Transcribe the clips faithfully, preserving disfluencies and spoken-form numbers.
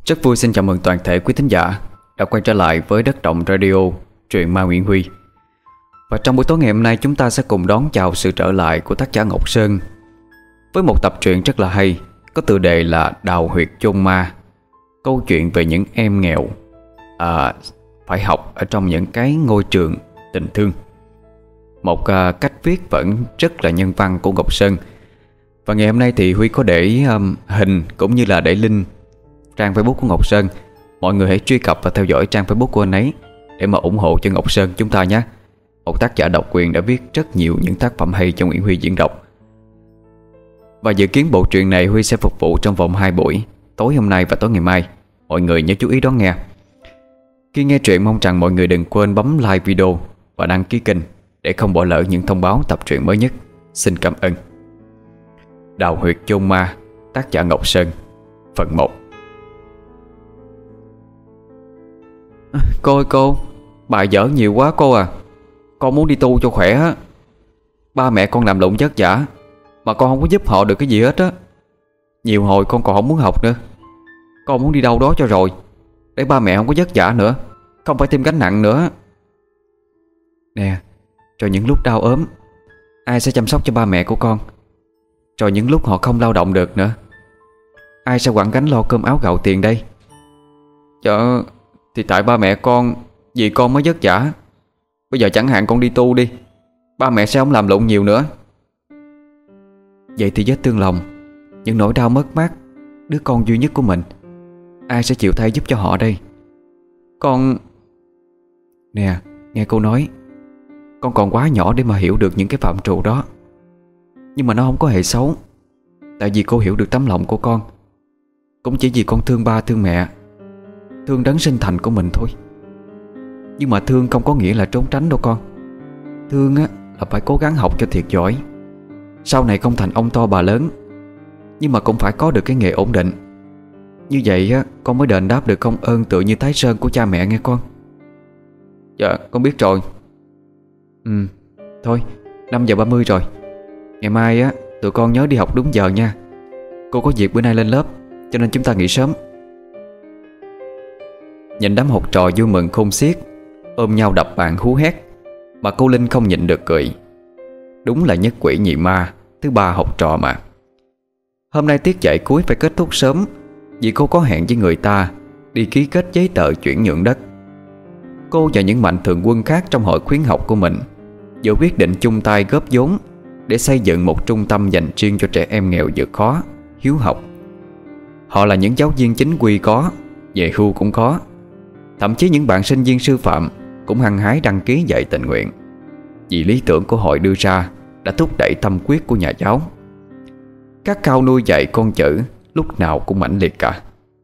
Rất vui xin chào mừng toàn thể quý thính giả đã quay trở lại với Đất Động Radio, truyện ma Nguyễn Huy. Và trong buổi tối ngày hôm nay chúng ta sẽ cùng đón chào sự trở lại của tác giả Ngọc Sơn với một tập truyện rất là hay, có tựa đề là Đào Huyệt Chôn Ma. Câu chuyện về những em nghèo à, phải học ở trong những cái ngôi trường tình thương. Một à, cách viết vẫn rất là nhân văn của Ngọc Sơn. Và ngày hôm nay thì Huy có để um, hình cũng như là để link trang Facebook của Ngọc Sơn. Mọi người hãy truy cập và theo dõi trang Facebook của anh ấy để mà ủng hộ cho Ngọc Sơn chúng ta nhé. Một tác giả độc quyền đã viết rất nhiều những tác phẩm hay cho Nguyễn Huy diễn đọc. Và dự kiến bộ truyện này Huy sẽ phục vụ trong vòng hai buổi, tối hôm nay và tối ngày mai. Mọi người nhớ chú ý đón nghe. Khi nghe truyện mong rằng mọi người đừng quên bấm like video và đăng ký kênh để không bỏ lỡ những thông báo tập truyện mới nhất. Xin cảm ơn. Đào Huyệt Chôn Ma, tác giả Ngọc Sơn, phần một. Cô ơi cô, bài dở nhiều quá cô à. Con muốn đi tu cho khỏe á. Ba mẹ con làm lụng vất vả mà con không có giúp họ được cái gì hết á. Nhiều hồi con còn không muốn học nữa. Con muốn đi đâu đó cho rồi, để ba mẹ không có vất vả nữa, không phải thêm gánh nặng nữa. Nè, rồi những lúc đau ốm, ai sẽ chăm sóc cho ba mẹ của con? Rồi những lúc họ không lao động được nữa, ai sẽ quẳng gánh lo cơm áo gạo tiền đây? Dạ, thì tại ba mẹ con, vì con mới vất vả. Bây giờ chẳng hạn con đi tu đi, ba mẹ sẽ không làm lụng nhiều nữa. Vậy thì vết thương lòng, những nỗi đau mất mát đứa con duy nhất của mình, ai sẽ chịu thay giúp cho họ đây? Con... Nè, nghe cô nói, con còn quá nhỏ để mà hiểu được những cái phạm trù đó. Nhưng mà nó không có hề xấu. Tại vì cô hiểu được tấm lòng của con, cũng chỉ vì con thương ba thương mẹ, thương đấng sinh thành của mình thôi. Nhưng mà thương không có nghĩa là trốn tránh đâu con. Thương á là phải cố gắng học cho thiệt giỏi, sau này không thành ông to bà lớn, nhưng mà cũng phải có được cái nghề ổn định. Như vậy á con mới đền đáp được công ơn tựa như Thái Sơn của cha mẹ nghe con. Dạ con biết rồi. Ừ, thôi năm giờ ba mươi rồi. Ngày mai á tụi con nhớ đi học đúng giờ nha. Cô có việc bữa nay lên lớp, cho nên chúng ta nghỉ sớm. Nhìn đám học trò vui mừng khôn xiết, ôm nhau đập bàn hú hét, mà cô Linh không nhịn được cười. Đúng là nhất quỷ nhị ma thứ ba học trò mà. Hôm nay tiết dạy cuối phải kết thúc sớm, vì cô có hẹn với người ta đi ký kết giấy tờ chuyển nhượng đất. Cô và những mạnh thường quân khác trong hội khuyến học của mình vừa quyết định chung tay góp vốn để xây dựng một trung tâm dành riêng cho trẻ em nghèo vượt khó, hiếu học. Họ là những giáo viên chính quy có, về hưu cũng có. Thậm chí những bạn sinh viên sư phạm cũng hăng hái đăng ký dạy tình nguyện, vì lý tưởng của hội đưa ra đã thúc đẩy tâm huyết của nhà giáo. Các cao nuôi dạy con chữ lúc nào cũng mãnh liệt cả.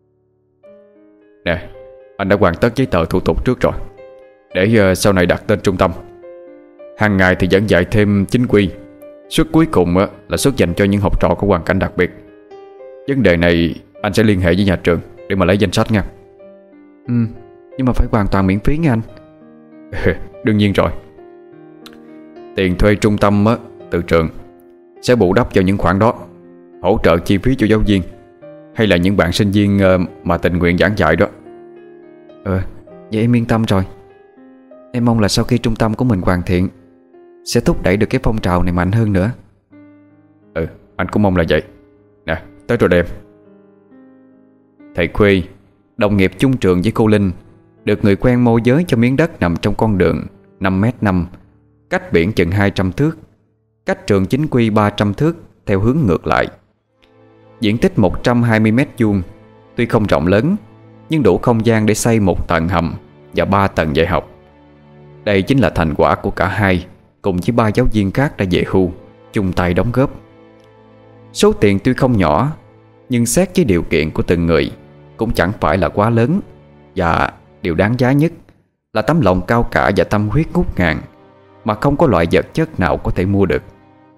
Nè, anh đã hoàn tất giấy tờ thủ tục trước rồi, để uh, sau này đặt tên trung tâm. Hàng ngày thì vẫn dạy thêm chính quy. Suất cuối cùng uh, là suất dành cho những học trò có hoàn cảnh đặc biệt. Vấn đề này anh sẽ liên hệ với nhà trường để mà lấy danh sách nha. Ừ, nhưng mà phải hoàn toàn miễn phí nha anh. Đương nhiên rồi. Tiền thuê trung tâm uh, từ trường sẽ bù đắp cho những khoản đó, hỗ trợ chi phí cho giáo viên hay là những bạn sinh viên uh, mà tình nguyện giảng dạy đó. Ờ, vậy em yên tâm rồi. Em mong là sau khi trung tâm của mình hoàn thiện sẽ thúc đẩy được cái phong trào này mạnh hơn nữa. Ừ, anh cũng mong là vậy. Nè, tới rồi em. Thầy Khuê, đồng nghiệp chung trường với cô Linh, được người quen môi giới cho miếng đất nằm trong con đường năm mét năm, cách biển chừng hai trăm thước, cách trường chính quy ba trăm thước theo hướng ngược lại. Diện tích một trăm hai mươi mét vuông, tuy không rộng lớn nhưng đủ không gian để xây một tầng hầm và ba tầng dạy học. Đây chính là thành quả của cả hai cùng với ba giáo viên khác đã về hưu chung tay đóng góp. Số tiền tuy không nhỏ, nhưng xét với điều kiện của từng người cũng chẳng phải là quá lớn. Và điều đáng giá nhất là tấm lòng cao cả và tâm huyết ngút ngàn mà không có loại vật chất nào có thể mua được.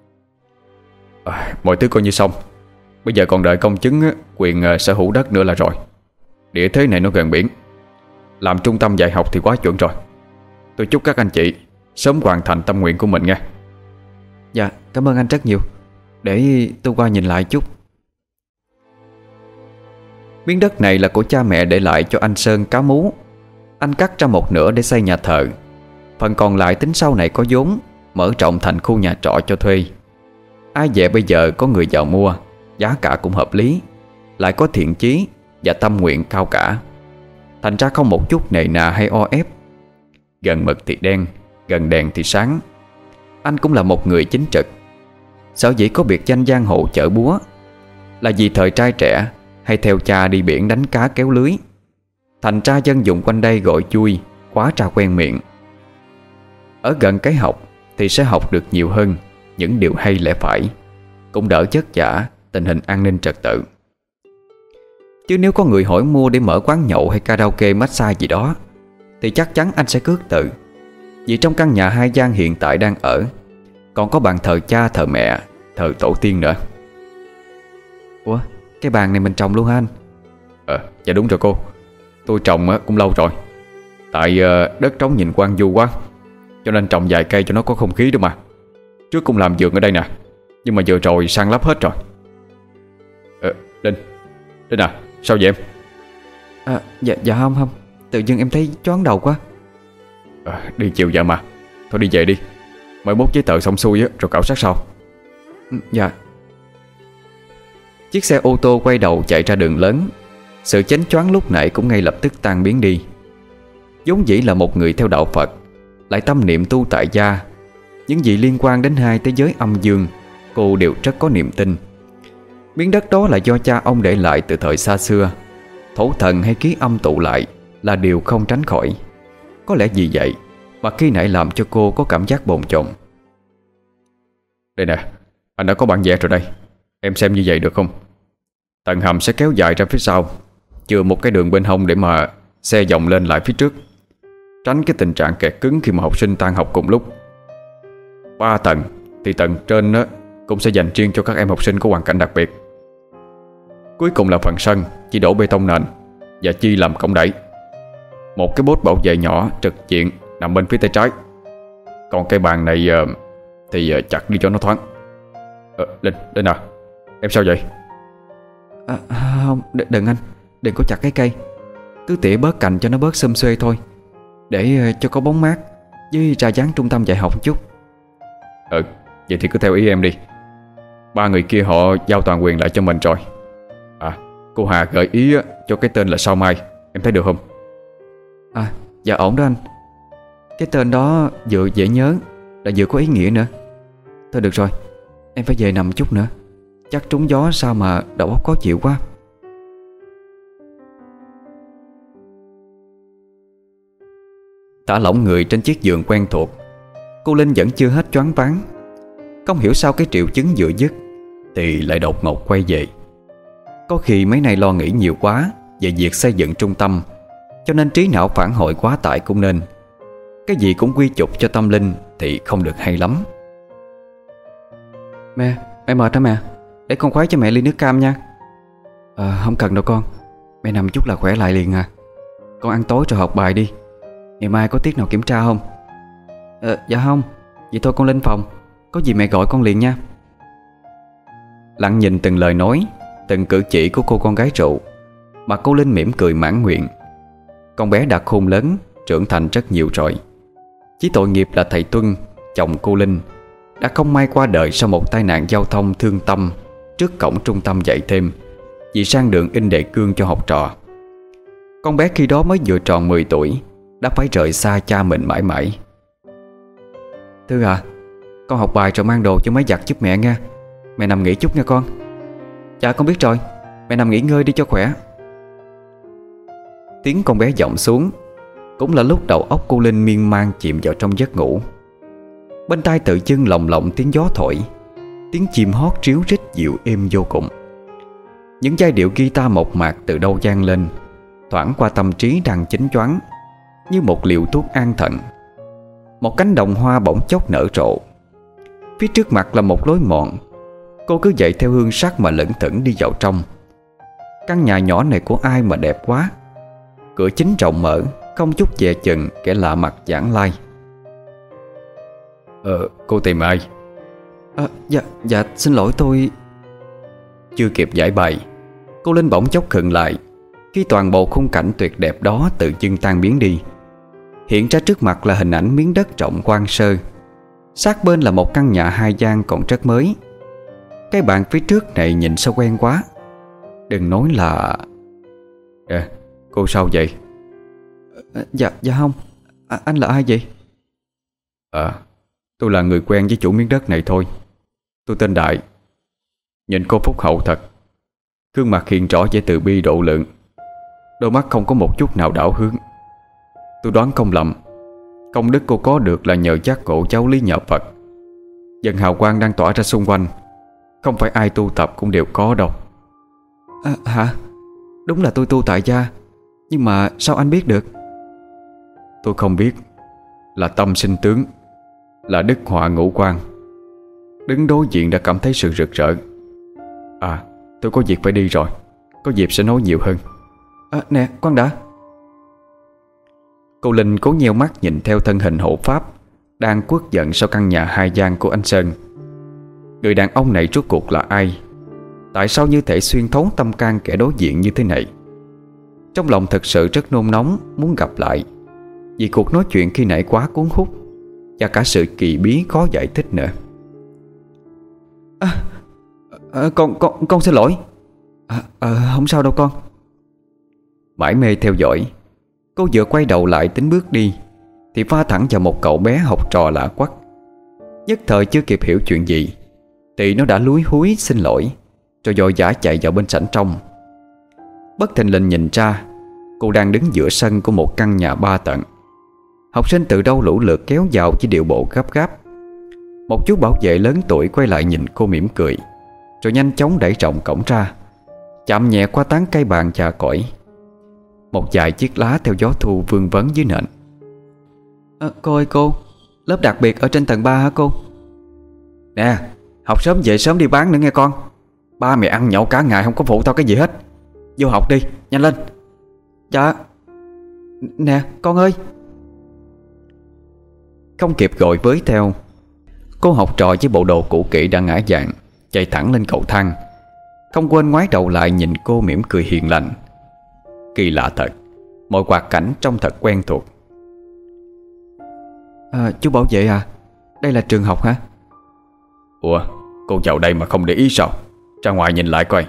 à, Mọi thứ coi như xong. Bây giờ còn đợi công chứng quyền sở hữu đất nữa là rồi. Địa thế này nó gần biển, làm trung tâm dạy học thì quá chuẩn rồi. Tôi chúc các anh chị sớm hoàn thành tâm nguyện của mình nha. Dạ, cảm ơn anh rất nhiều. Để tôi qua nhìn lại chút. Miếng đất này là của cha mẹ để lại cho anh Sơn Cá Mú. Anh cắt ra một nửa để xây nhà thờ, phần còn lại tính sau này có vốn mở rộng thành khu nhà trọ cho thuê. Ai dè bây giờ có người vào mua, giá cả cũng hợp lý, lại có thiện chí và tâm nguyện cao cả, thành ra không một chút nề nà hay o ép. Gần mực thì đen, gần đèn thì sáng. Anh cũng là một người chính trực. Sở dĩ có biệt danh giang hồ chợ búa là vì thời trai trẻ hay theo cha đi biển đánh cá kéo lưới, thành ra dân dụng quanh đây gọi chui, quá ra quen miệng. Ở gần cái học thì sẽ học được nhiều hơn những điều hay lẽ phải, cũng đỡ chất vả tình hình an ninh trật tự. Chứ nếu có người hỏi mua để mở quán nhậu hay karaoke massage gì đó thì chắc chắn anh sẽ cước từ. Vì trong căn nhà hai gian hiện tại đang ở còn có bàn thờ cha, thờ mẹ, thờ tổ tiên nữa. Ủa, cái bàn này mình trồng luôn hả anh? Ờ, dạ đúng rồi cô. Tôi trồng cũng lâu rồi. Tại đất trống nhìn quang vu quá, cho nên trồng vài cây cho nó có không khí đó mà. Trước cũng làm vườn ở đây nè, nhưng mà vừa rồi san lấp hết rồi. Ờ, Linh Linh à, sao vậy em? À, dạ, dạ không không Tự dưng em thấy choáng đầu quá. à, Đi chiều giờ mà. Thôi đi về đi, mai mốt giấy tờ xong xuôi á, rồi khảo sát sau. Dạ. Chiếc xe ô tô quay đầu chạy ra đường lớn. Sự chánh choáng lúc nãy cũng ngay lập tức tan biến đi. vốn dĩ là một người theo đạo Phật, lại tâm niệm tu tại gia, những gì liên quan đến hai thế giới âm dương cô đều rất có niềm tin. Miếng đất đó là do cha ông để lại từ thời xa xưa. Thổ thần hay ký âm tụ lại là điều không tránh khỏi. Có lẽ vì vậy mà khi nãy làm cho cô có cảm giác bồn chồn. Đây nè, anh đã có bản vẽ rồi đây. Em xem như vậy được không? Tầng hầm sẽ kéo dài ra phía sau, chừa một cái đường bên hông để mà xe vòng lên lại phía trước, tránh cái tình trạng kẹt cứng khi mà học sinh tan học cùng lúc. Ba tầng thì tầng trên đó cũng sẽ dành riêng cho các em học sinh có hoàn cảnh đặc biệt. Cuối cùng là phần sân chỉ đổ bê tông nền và chi làm cổng đẩy. Một cái bốt bảo vệ nhỏ trực diện nằm bên phía tay trái. Còn cây bàn này thì chặt đi cho nó thoáng. ờ, Linh, Linh à, em sao vậy? À, không, đ- đừng anh, đừng có chặt cái cây. Cứ tỉa bớt cành cho nó bớt xum xuê thôi, để cho có bóng mát với ra dáng trung tâm dạy học một chút. Ừ, vậy thì cứ theo ý em đi. Ba người kia họ giao toàn quyền lại cho mình rồi. À, cô Hà gợi ý cho cái tên là Sao Mai, em thấy được không? À, dạ ổn đó anh. Cái tên đó vừa dễ nhớ, là vừa có ý nghĩa nữa. Thôi được rồi, em phải về nằm chút nữa. Chắc trúng gió sao mà đầu óc khó chịu quá. Thả lỏng người trên chiếc giường quen thuộc, cô Linh vẫn chưa hết choáng váng. Không hiểu sao cái triệu chứng vừa dứt thì lại đột ngột quay về. Có khi mấy này lo nghĩ nhiều quá về việc xây dựng trung tâm, cho nên trí não phản hồi quá tải cũng nên. Cái gì cũng quy chụp cho tâm linh thì không được hay lắm. Mẹ, mẹ mệt hả mẹ? Để con khoái cho mẹ ly nước cam nha. Ờ, không cần đâu con. Mẹ nằm chút là khỏe lại liền à. Con ăn tối rồi học bài đi. Ngày mai có tiết nào kiểm tra không? Ờ, dạ không. Vậy thôi con lên phòng, có gì mẹ gọi con liền nha. Lặng nhìn từng lời nói, từng cử chỉ của cô con gái rượu mà cô Linh mỉm cười mãn nguyện. Con bé đã khôn lớn, trưởng thành rất nhiều rồi. Chỉ tội nghiệp là thầy Tuân, chồng cô Linh, đã không may qua đời sau một tai nạn giao thông thương tâm trước cổng trung tâm dạy thêm, vì sang đường in đề cương cho học trò. Con bé khi đó mới vừa tròn mười tuổi, đã phải rời xa cha mình mãi mãi. Thư à, con học bài rồi mang đồ cho máy giặt giúp mẹ nha. Mẹ nằm nghỉ chút nha con. Dạ con biết rồi, mẹ nằm nghỉ ngơi đi cho khỏe. Tiếng con bé vọng xuống, cũng là lúc đầu óc cô Linh miên man chìm vào trong giấc ngủ. Bên tai tự dưng lồng lộng tiếng gió thổi, tiếng chim hót ríu rít dịu êm vô cùng. Những giai điệu guitar mộc mạc từ đâu vang lên, thoảng qua tâm trí đang chính choáng, như một liều thuốc an thần. Một cánh đồng hoa bỗng chốc nở rộ. Phía trước mặt là một lối mòn. Cô cứ chạy theo hương sắc mà lững thững đi vào trong. Căn nhà nhỏ này của ai mà đẹp quá. Cửa chính rộng mở, không chút dè chừng kẻ lạ mặt vãng lai. Ờ, cô tìm ai? À, dạ, dạ xin lỗi tôi. Chưa kịp giải bày, cô Linh bỗng chốc khựng lại Khi toàn bộ khung cảnh tuyệt đẹp đó tự dưng tan biến đi, hiện ra trước mặt là hình ảnh miếng đất rộng hoang sơ. Sát bên là một căn nhà hai gian còn rất mới. Cái bàn phía trước này nhìn sao quen quá. Đừng nói là... À, cô sao vậy? À, dạ, dạ không. À, anh là ai vậy? À, tôi là người quen với chủ miếng đất này thôi. Tôi tên Đại. Nhìn cô phúc hậu thật. Gương mặt hiện rõ vẻ từ bi độ lượng, đôi mắt không có một chút nào đảo hướng. Tôi đoán không lầm, công đức cô có được là nhờ giác ngộ giáo lý nhờ Phật. Dần hào quang đang tỏa ra xung quanh, không phải ai tu tập cũng đều có đâu. À, hả? Đúng là tôi tu tại gia, nhưng mà sao anh biết được? Tôi không biết. Là tâm sinh tướng, là đức họa ngũ quan. Đứng đối diện đã cảm thấy sự rực rỡ. À, tôi có việc phải đi rồi, có dịp sẽ nói nhiều hơn. À, nè, khoan đã. Cô Linh cố nheo mắt nhìn theo thân hình hộ pháp đang quất giận sau căn nhà hai gian của anh Sơn. Người đàn ông này rốt cuộc là ai? Tại sao như thể xuyên thấu tâm can kẻ đối diện như thế này? Trong lòng thật sự rất nôn nóng muốn gặp lại, vì cuộc nói chuyện khi nãy quá cuốn hút, và cả sự kỳ bí khó giải thích nữa. À, à, con, con, con xin lỗi. À, à, không sao đâu con. Mãi mê theo dõi, cô vừa quay đầu lại tính bước đi thì va thẳng vào một cậu bé học trò lạ quắc. Nhất thời chưa kịp hiểu chuyện gì thì nó đã lúi húi xin lỗi, rồi vội vã chạy vào bên sảnh trong. Bất thình lình nhìn ra, cô đang đứng giữa sân của một căn nhà ba tầng. Học sinh từ đâu lũ lượt kéo vào với điệu bộ gấp gáp. Một chú bảo vệ lớn tuổi quay lại nhìn cô mỉm cười, rồi nhanh chóng đẩy rộng cổng ra, chạm nhẹ qua tán cây bàn chà cõi. Một vài chiếc lá theo gió thu vương vấn dưới nền. À, cô ơi cô, lớp đặc biệt ở trên tầng ba hả cô? Nè, học sớm về sớm đi bán nữa nghe con. Ba mẹ ăn nhậu cả ngày không có phụ tao cái gì hết. Vô học đi, nhanh lên. Dạ. Nè, con ơi. Không kịp gọi với theo, cô học trò với bộ đồ cũ kỹ đã ngã vàng chạy thẳng lên cầu thang, không quên ngoái đầu lại nhìn cô mỉm cười hiền lành. Kỳ lạ thật, mọi hoạt cảnh trông thật quen thuộc. À, chú bảo vệ à, đây là trường học hả? Ủa, cô vào đây mà không để ý sao? Ra ngoài nhìn lại coi.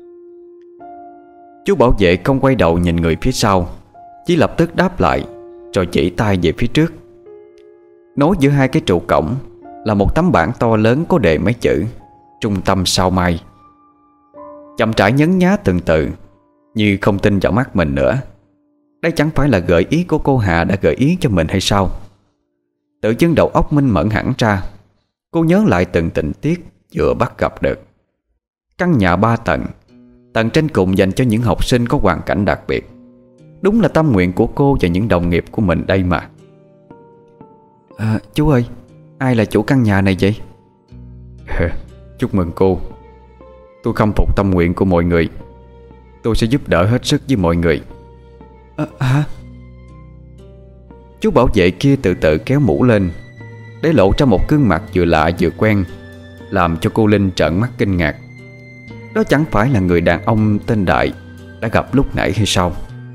Chú bảo vệ không quay đầu nhìn người phía sau, chỉ lập tức đáp lại, rồi chỉ tay về phía trước. Nối giữa hai cái trụ cổng là một tấm bảng to lớn có đề mấy chữ Trung tâm Sao Mai. Chậm rãi nhấn nhá từng từ, như không tin vào mắt mình nữa. Đây chẳng phải là gợi ý của cô Hà đã gợi ý cho mình hay sao? Tự dưng đầu óc minh mẫn hẳn ra. Cô nhớ lại từng tình tiết vừa bắt gặp được. Căn nhà ba tầng, tầng trên cùng dành cho những học sinh có hoàn cảnh đặc biệt. Đúng là tâm nguyện của cô và những đồng nghiệp của mình đây mà. À, chú ơi, ai là chủ căn nhà này vậy? Chúc mừng cô. Tôi khâm phục tâm nguyện của mọi người. Tôi sẽ giúp đỡ hết sức với mọi người. À, hả? Chú bảo vệ kia từ từ kéo mũ lên, để lộ ra một gương mặt vừa lạ vừa quen, làm cho cô Linh trợn mắt kinh ngạc. Đó chẳng phải là người đàn ông tên Đại đã gặp lúc nãy hay sao?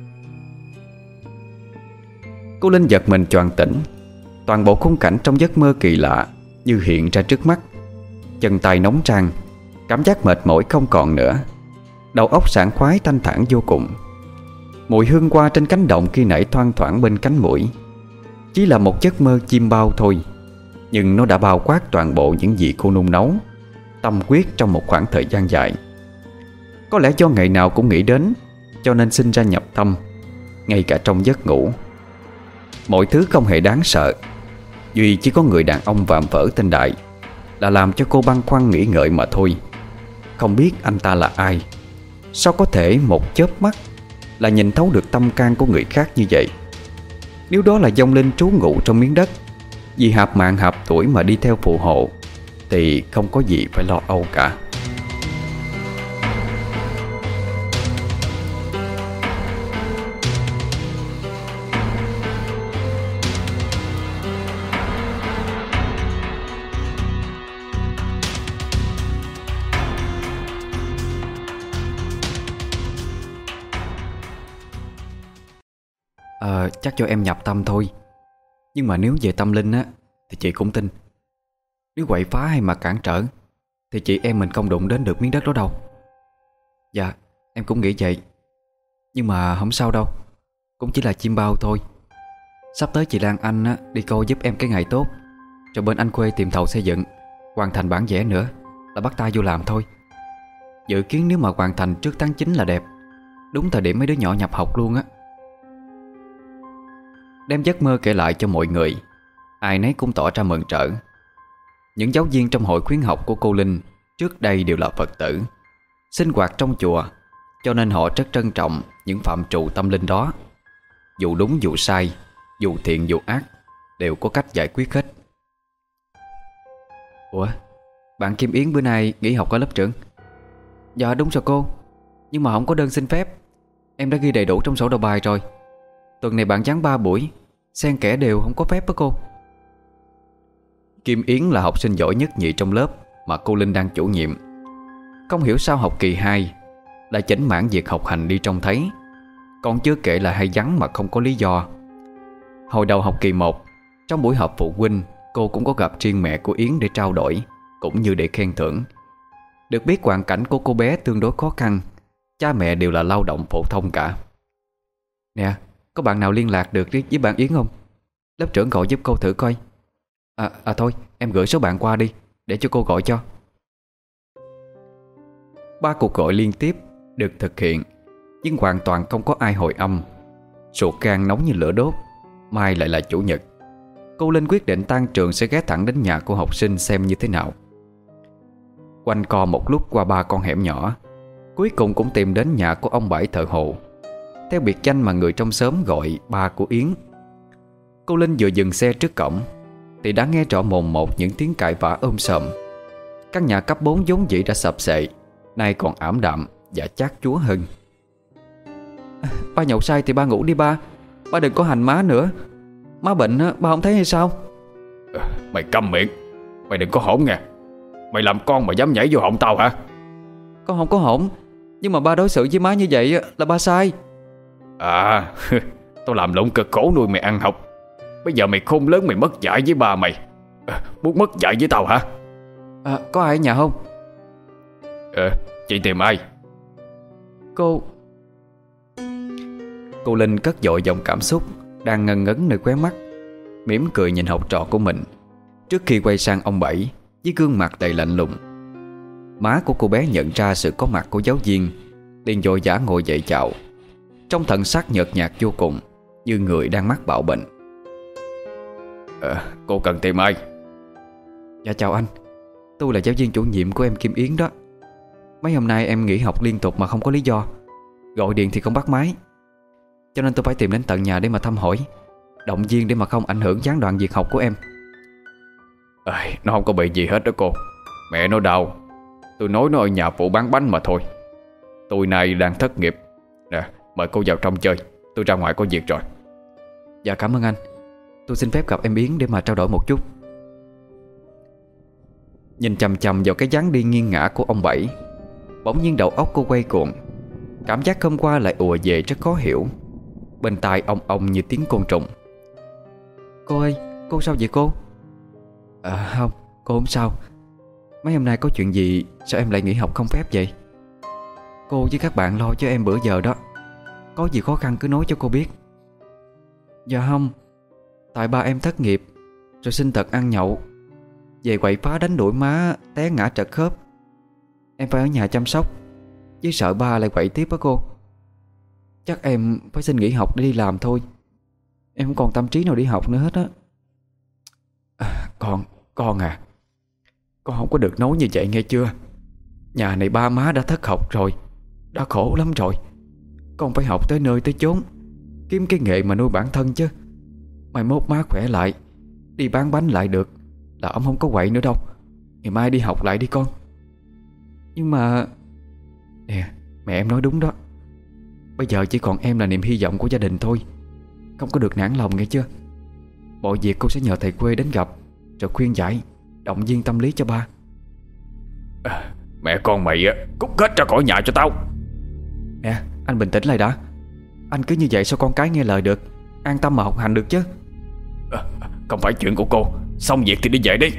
Cô Linh giật mình choàng tỉnh. Toàn bộ khung cảnh trong giấc mơ kỳ lạ như hiện ra trước mắt. Chân tay nóng rang, cảm giác mệt mỏi không còn nữa. Đầu óc sảng khoái thanh thản vô cùng. Mùi hương hoa trên cánh đồng khi nãy thoang thoảng bên cánh mũi. Chỉ là một giấc mơ chim bao thôi, nhưng nó đã bao quát toàn bộ những gì cô nung nấu, tâm quyết trong một khoảng thời gian dài. Có lẽ do ngày nào cũng nghĩ đến, cho nên sinh ra nhập tâm, ngay cả trong giấc ngủ. Mọi thứ không hề đáng sợ, duy chỉ có người đàn ông vạm vỡ tên Đại là làm cho cô băn khoăn nghĩ ngợi mà thôi. Không biết anh ta là ai, sao có thể một chớp mắt là nhìn thấu được tâm can của người khác như vậy? Nếu đó là vong linh trú ngụ trong miếng đất, vì hạp mạng hạp tuổi mà đi theo phù hộ, thì không có gì phải lo âu cả. Ờ chắc cho em nhập tâm thôi. Nhưng mà nếu về tâm linh á thì chị cũng tin. Nếu quậy phá hay mà cản trở thì chị em mình không đụng đến được miếng đất đó đâu. Dạ em cũng nghĩ vậy. Nhưng mà không sao đâu, cũng chỉ là chim bao thôi. Sắp tới chị Lan Anh á, đi coi giúp em cái ngày tốt, cho bên anh Khuê tìm thầu xây dựng, hoàn thành bản vẽ nữa là bắt tay vô làm thôi. Dự kiến nếu mà hoàn thành trước tháng chín là đẹp, đúng thời điểm mấy đứa nhỏ nhập học luôn á. Đem giấc mơ kể lại cho mọi người, ai nấy cũng tỏ ra mừng rỡ. Những giáo viên trong hội khuyến học của cô Linh trước đây đều là Phật tử, sinh hoạt trong chùa, cho nên họ rất trân trọng những phạm trù tâm linh đó. Dù đúng dù sai, dù thiện dù ác, đều có cách giải quyết hết. Ủa, bạn Kim Yến bữa nay nghỉ học ở lớp trưởng? Dạ đúng rồi cô, nhưng mà không có đơn xin phép. Em đã ghi đầy đủ trong sổ đầu bài rồi. Tuần này bạn giảng ba buổi, xen kẽ đều không có phép đó cô. Kim Yến là học sinh giỏi nhất nhì trong lớp mà cô Linh đang chủ nhiệm. Không hiểu sao học kỳ hai lại chỉnh mãn việc học hành đi trông thấy. Còn chưa kể là hay vắng mà không có lý do. Hồi đầu học kỳ một, trong buổi họp phụ huynh, cô cũng có gặp riêng mẹ của Yến để trao đổi, cũng như để khen thưởng. Được biết hoàn cảnh của cô bé tương đối khó khăn, cha mẹ đều là lao động phổ thông cả. Nè, có bạn nào liên lạc được với bạn Yến không? Lớp trưởng gọi giúp cô thử coi. À, à thôi, em gửi số bạn qua đi, để cho cô gọi cho. Ba cuộc gọi liên tiếp được thực hiện, nhưng hoàn toàn không có ai hồi âm. Ruột gan nóng như lửa đốt. Mai lại là chủ nhật, cô Linh quyết định tan trường sẽ ghé thẳng đến nhà của học sinh xem như thế nào. Quanh co một lúc qua ba con hẻm nhỏ, cuối cùng cũng tìm đến nhà của ông Bảy thợ hồ, theo biệt danh mà người trong xóm gọi ba của Yến. Cô Linh vừa dừng xe trước cổng thì đã nghe rõ mồn một những tiếng cãi vã ôm sòm. Căn nhà cấp bốn vốn dĩ đã sập xệ, nay còn ảm đạm và chát chúa hơn. À, ba nhậu say thì ba ngủ đi ba. Ba đừng có hành má nữa. Má bệnh á, ba không thấy hay sao? À, mày câm miệng. Mày đừng có hỗn nha. Mày làm con mà dám nhảy vô họng tao hả? Con không có hỗn, nhưng mà ba đối xử với má như vậy là ba sai. À, tao làm lụng cực khổ nuôi mày ăn học, bây giờ mày khôn lớn mày mất dạy với ba mày. À, muốn mất dạy với tao hả? À, có ai ở nhà không? Ờ, chị tìm ai? Cô Cô Linh cất dội giọng cảm xúc đang ngần ngấn nơi khóe mắt, mỉm cười nhìn học trò của mình, trước khi quay sang ông Bảy với gương mặt đầy lạnh lùng. Má của cô bé nhận ra sự có mặt của giáo viên, liền vội vã ngồi dậy chào, trong thần sắc nhợt nhạt vô cùng, như người đang mắc bạo bệnh. Ờ, cô cần tìm ai? Dạ chào anh, tôi là giáo viên chủ nhiệm của em Kim Yến đó. Mấy hôm nay em nghỉ học liên tục mà không có lý do, gọi điện thì không bắt máy, cho nên tôi phải tìm đến tận nhà để mà thăm hỏi, động viên để mà không ảnh hưởng gián đoạn việc học của em. À, nó không có bị gì hết đó cô. Mẹ nó đau, tôi nói nó ở nhà phụ bán bánh mà thôi. Tôi nay đang thất nghiệp. Nè, mời cô vào trong chơi, tôi ra ngoài có việc rồi. Dạ cảm ơn anh. Tôi xin phép gặp em Yến để mà trao đổi một chút. Nhìn chằm chằm vào cái dáng đi nghiêng ngã của ông Bảy, bỗng nhiên đầu óc cô quay cuồng. Cảm giác hôm qua lại ùa về rất khó hiểu. Bên tai ong ong như tiếng côn trùng. Cô ơi, cô sao vậy cô? À không, cô không sao. Mấy hôm nay có chuyện gì sao em lại nghỉ học không phép vậy? Cô với các bạn lo cho em bữa giờ đó, có gì khó khăn cứ nói cho cô biết. Dạ không, tại ba em thất nghiệp, rồi sinh tật ăn nhậu, về quậy phá đánh đuổi má, té ngã trật khớp. Em phải ở nhà chăm sóc, với sợ ba lại quậy tiếp á cô. Chắc em phải xin nghỉ học để đi làm thôi. Em không còn tâm trí nào đi học nữa hết á. À, con, con à, con không có được nói như vậy nghe chưa? Nhà này ba má đã thất học rồi, đã khổ lắm rồi. Con phải học tới nơi tới chốn, kiếm cái nghề mà nuôi bản thân chứ. Mai mốt má khỏe lại, đi bán bánh lại được là ông không có quậy nữa đâu. Ngày mai đi học lại đi con. Nhưng mà nè, mẹ em nói đúng đó. Bây giờ chỉ còn em là niềm hy vọng của gia đình thôi, không có được nản lòng nghe chưa. Mọi việc cô sẽ nhờ thầy quê đến gặp, rồi khuyên giải, động viên tâm lý cho ba. À, mẹ con mày á, cút hết ra khỏi nhà cho tao. Nè, anh bình tĩnh lại đã. Anh cứ như vậy sao con cái nghe lời được? an tâm mà học hành được chứ. à, Không phải chuyện của cô, xong việc thì đi về đi.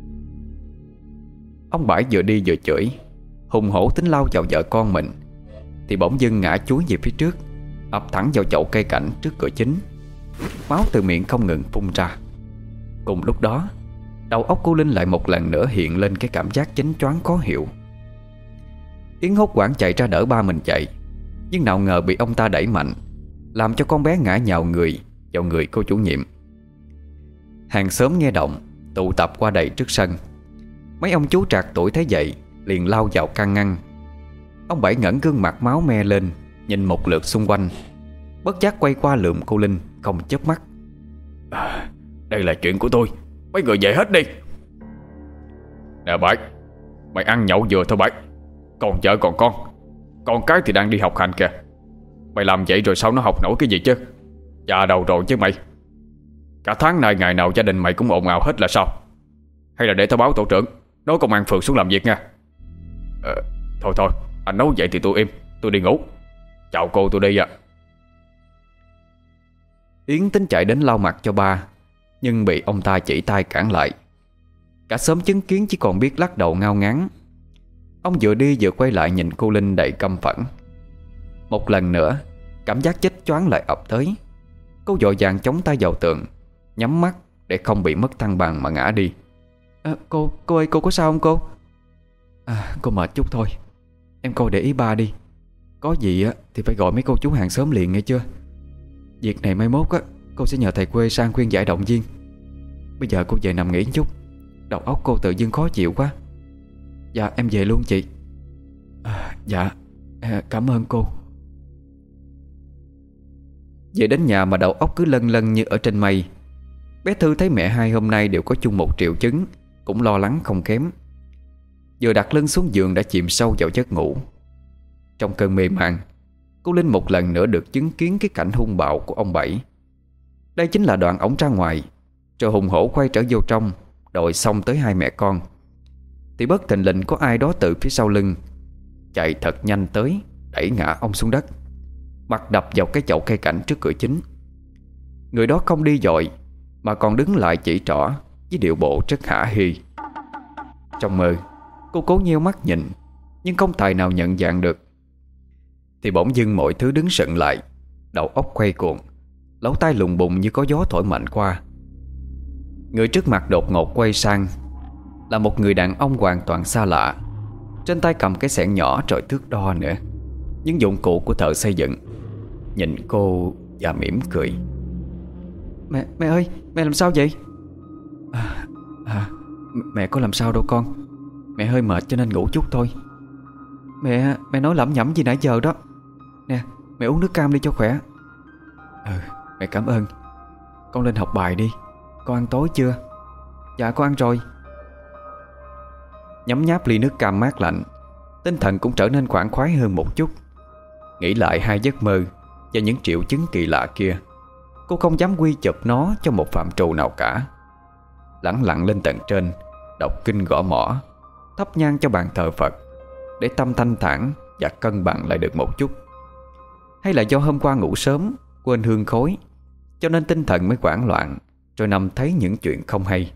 Ông Bảy vừa đi vừa chửi, hùng hổ tính lao vào vợ con mình, thì bỗng dưng ngã chuối về phía trước, ập thẳng vào chậu cây cảnh trước cửa chính. Máu từ miệng không ngừng phun ra. Cùng lúc đó, đầu óc cô Linh lại một lần nữa hiện lên cái cảm giác chánh choáng khó hiểu. Yến hốt hoảng chạy ra đỡ ba mình chạy, nhưng nào ngờ bị ông ta đẩy mạnh, làm cho con bé ngã nhào người vào người cô chủ nhiệm. Hàng xóm nghe động tụ tập qua đầy trước sân. Mấy ông chú trạc tuổi thấy vậy liền lao vào can ngăn. Ông Bảy ngẩng gương mặt máu me lên, nhìn một lượt xung quanh, bất giác quay qua lườm cô Linh không chớp mắt. à, Đây là chuyện của tôi, mấy người về hết đi. Nè Bảy, mày ăn nhậu vừa thôi Bảy. Còn vợ còn con, con cái thì đang đi học hành kìa. Mày làm vậy rồi sao nó học nổi cái gì chứ? Già đầu rồi chứ mày. Cả tháng này ngày nào gia đình mày cũng ồn ào hết là sao? Hay là để tao báo tổ trưởng, nói công an phường xuống làm việc nha. ờ, Thôi thôi, anh nói vậy thì tôi im, tôi đi ngủ. Chào cô, tôi đi ạ. Yến tính chạy đến lau mặt cho ba, nhưng bị ông ta chỉ tay cản lại. Cả xóm chứng kiến chỉ còn biết lắc đầu ngao ngán. Ông vừa đi vừa quay lại nhìn cô Linh đầy căm phẫn. Một lần nữa, cảm giác chết choáng lại ập tới. Cô vội vàng chống tay vào tường, nhắm mắt để không bị mất thăng bằng mà ngã đi. à, Cô, cô ơi, cô có sao không cô? À, cô mệt chút thôi. Em coi để ý ba đi. Có gì á thì phải gọi mấy cô chú hàng xóm liền nghe chưa? Việc này mai mốt á cô sẽ nhờ thầy quê sang khuyên giải động viên. Bây giờ cô về nằm nghỉ chút, đầu óc cô tự dưng khó chịu quá. Dạ em về luôn chị. à, Dạ à, cảm ơn cô. Về đến nhà mà đầu óc cứ lân lân như ở trên mây. Bé Thư thấy mẹ hai hôm nay đều có chung một triệu chứng, cũng lo lắng không kém. Vừa đặt lưng xuống giường đã chìm sâu vào giấc ngủ. Trong cơn mê man, cô Linh một lần nữa được chứng kiến cái cảnh hung bạo của ông Bảy. Đây chính là đoạn ổng ra ngoài, rồi hùng hổ quay trở vô trong, đòi xong tới hai mẹ con. Thì bất thình lình có ai đó từ phía sau lưng chạy thật nhanh tới, đẩy ngã ông xuống đất, mặt đập vào cái chậu cây cảnh trước cửa chính. Người đó không đi dội mà còn đứng lại chỉ trỏ với điệu bộ rất hả hê. Trong mơ, cô cố nheo mắt nhìn, nhưng không tài nào nhận dạng được. Thì bỗng dưng mọi thứ đứng sững lại, đầu óc quay cuồng, lỗ tai lùng bùng như có gió thổi mạnh qua. Người trước mặt đột ngột quay sang là một người đàn ông hoàn toàn xa lạ. Trên tay cầm cái xẻng nhỏ rồi thước đo nữa, những dụng cụ của thợ xây dựng. Nhìn cô và mỉm cười. Mẹ, mẹ ơi, mẹ làm sao vậy? À, à, mẹ có làm sao đâu con. Mẹ hơi mệt cho nên ngủ chút thôi. Mẹ, mẹ nói lẩm nhẩm gì nãy giờ đó. Nè, mẹ uống nước cam đi cho khỏe. Ừ, mẹ cảm ơn. Con lên học bài đi. Con ăn tối chưa? Dạ con ăn rồi. Nhấm nháp ly nước cam mát lạnh, tinh thần cũng trở nên khoan khoái hơn một chút. Nghĩ lại hai giấc mơ và những triệu chứng kỳ lạ kia, cô không dám quy chụp nó cho một phạm trù nào cả. Lẳng lặng lên tận trên, đọc kinh gõ mõ, thắp nhang cho bàn thờ Phật, để tâm thanh thản và cân bằng lại được một chút. Hay là do hôm qua ngủ sớm, quên hương khói, cho nên tinh thần mới hoảng loạn, rồi nằm thấy những chuyện không hay.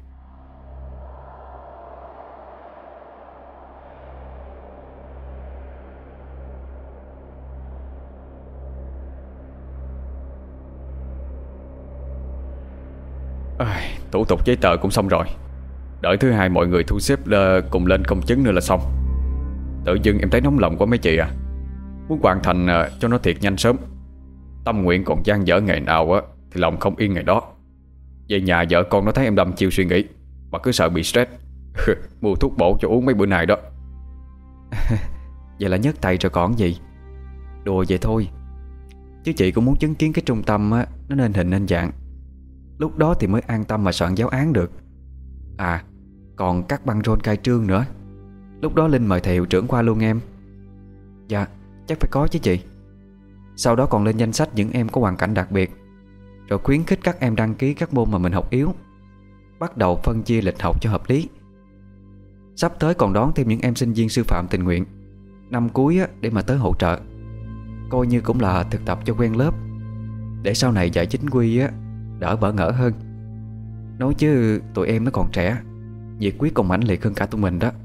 à, Thủ tục giấy tờ cũng xong rồi. Đợi thứ hai mọi người thu xếp là cùng lên công chứng nữa là xong. Tự dưng em thấy nóng lòng quá mấy chị à. Muốn hoàn thành à, cho nó thiệt nhanh sớm. Tâm nguyện còn dang dở ngày nào á thì lòng không yên ngày đó. Về nhà vợ con nó thấy em đâm chiêu suy nghĩ, mà cứ sợ bị stress. Mua thuốc bổ cho uống mấy bữa nay đó. Vậy là nhấc tay rồi còn gì. Đùa vậy thôi, chứ chị cũng muốn chứng kiến cái trung tâm á, nó nên hình nên dạng. Lúc đó thì mới an tâm mà soạn giáo án được. À, còn cắt băng rôn khai trương nữa. Lúc đó Linh mời thầy hiệu trưởng qua luôn em. Dạ, chắc phải có chứ chị. Sau đó còn lên danh sách những em có hoàn cảnh đặc biệt, rồi khuyến khích các em đăng ký các môn mà mình học yếu, bắt đầu phân chia lịch học cho hợp lý. Sắp tới còn đón thêm những em sinh viên sư phạm tình nguyện năm cuối á, để mà tới hỗ trợ. Coi như cũng là thực tập cho quen lớp. để sau này dạy chính quy á đỡ bỡ ngỡ hơn. Nói chứ tụi em nó còn trẻ, nhiệt quyết còn mãnh liệt hơn cả tụi mình đó.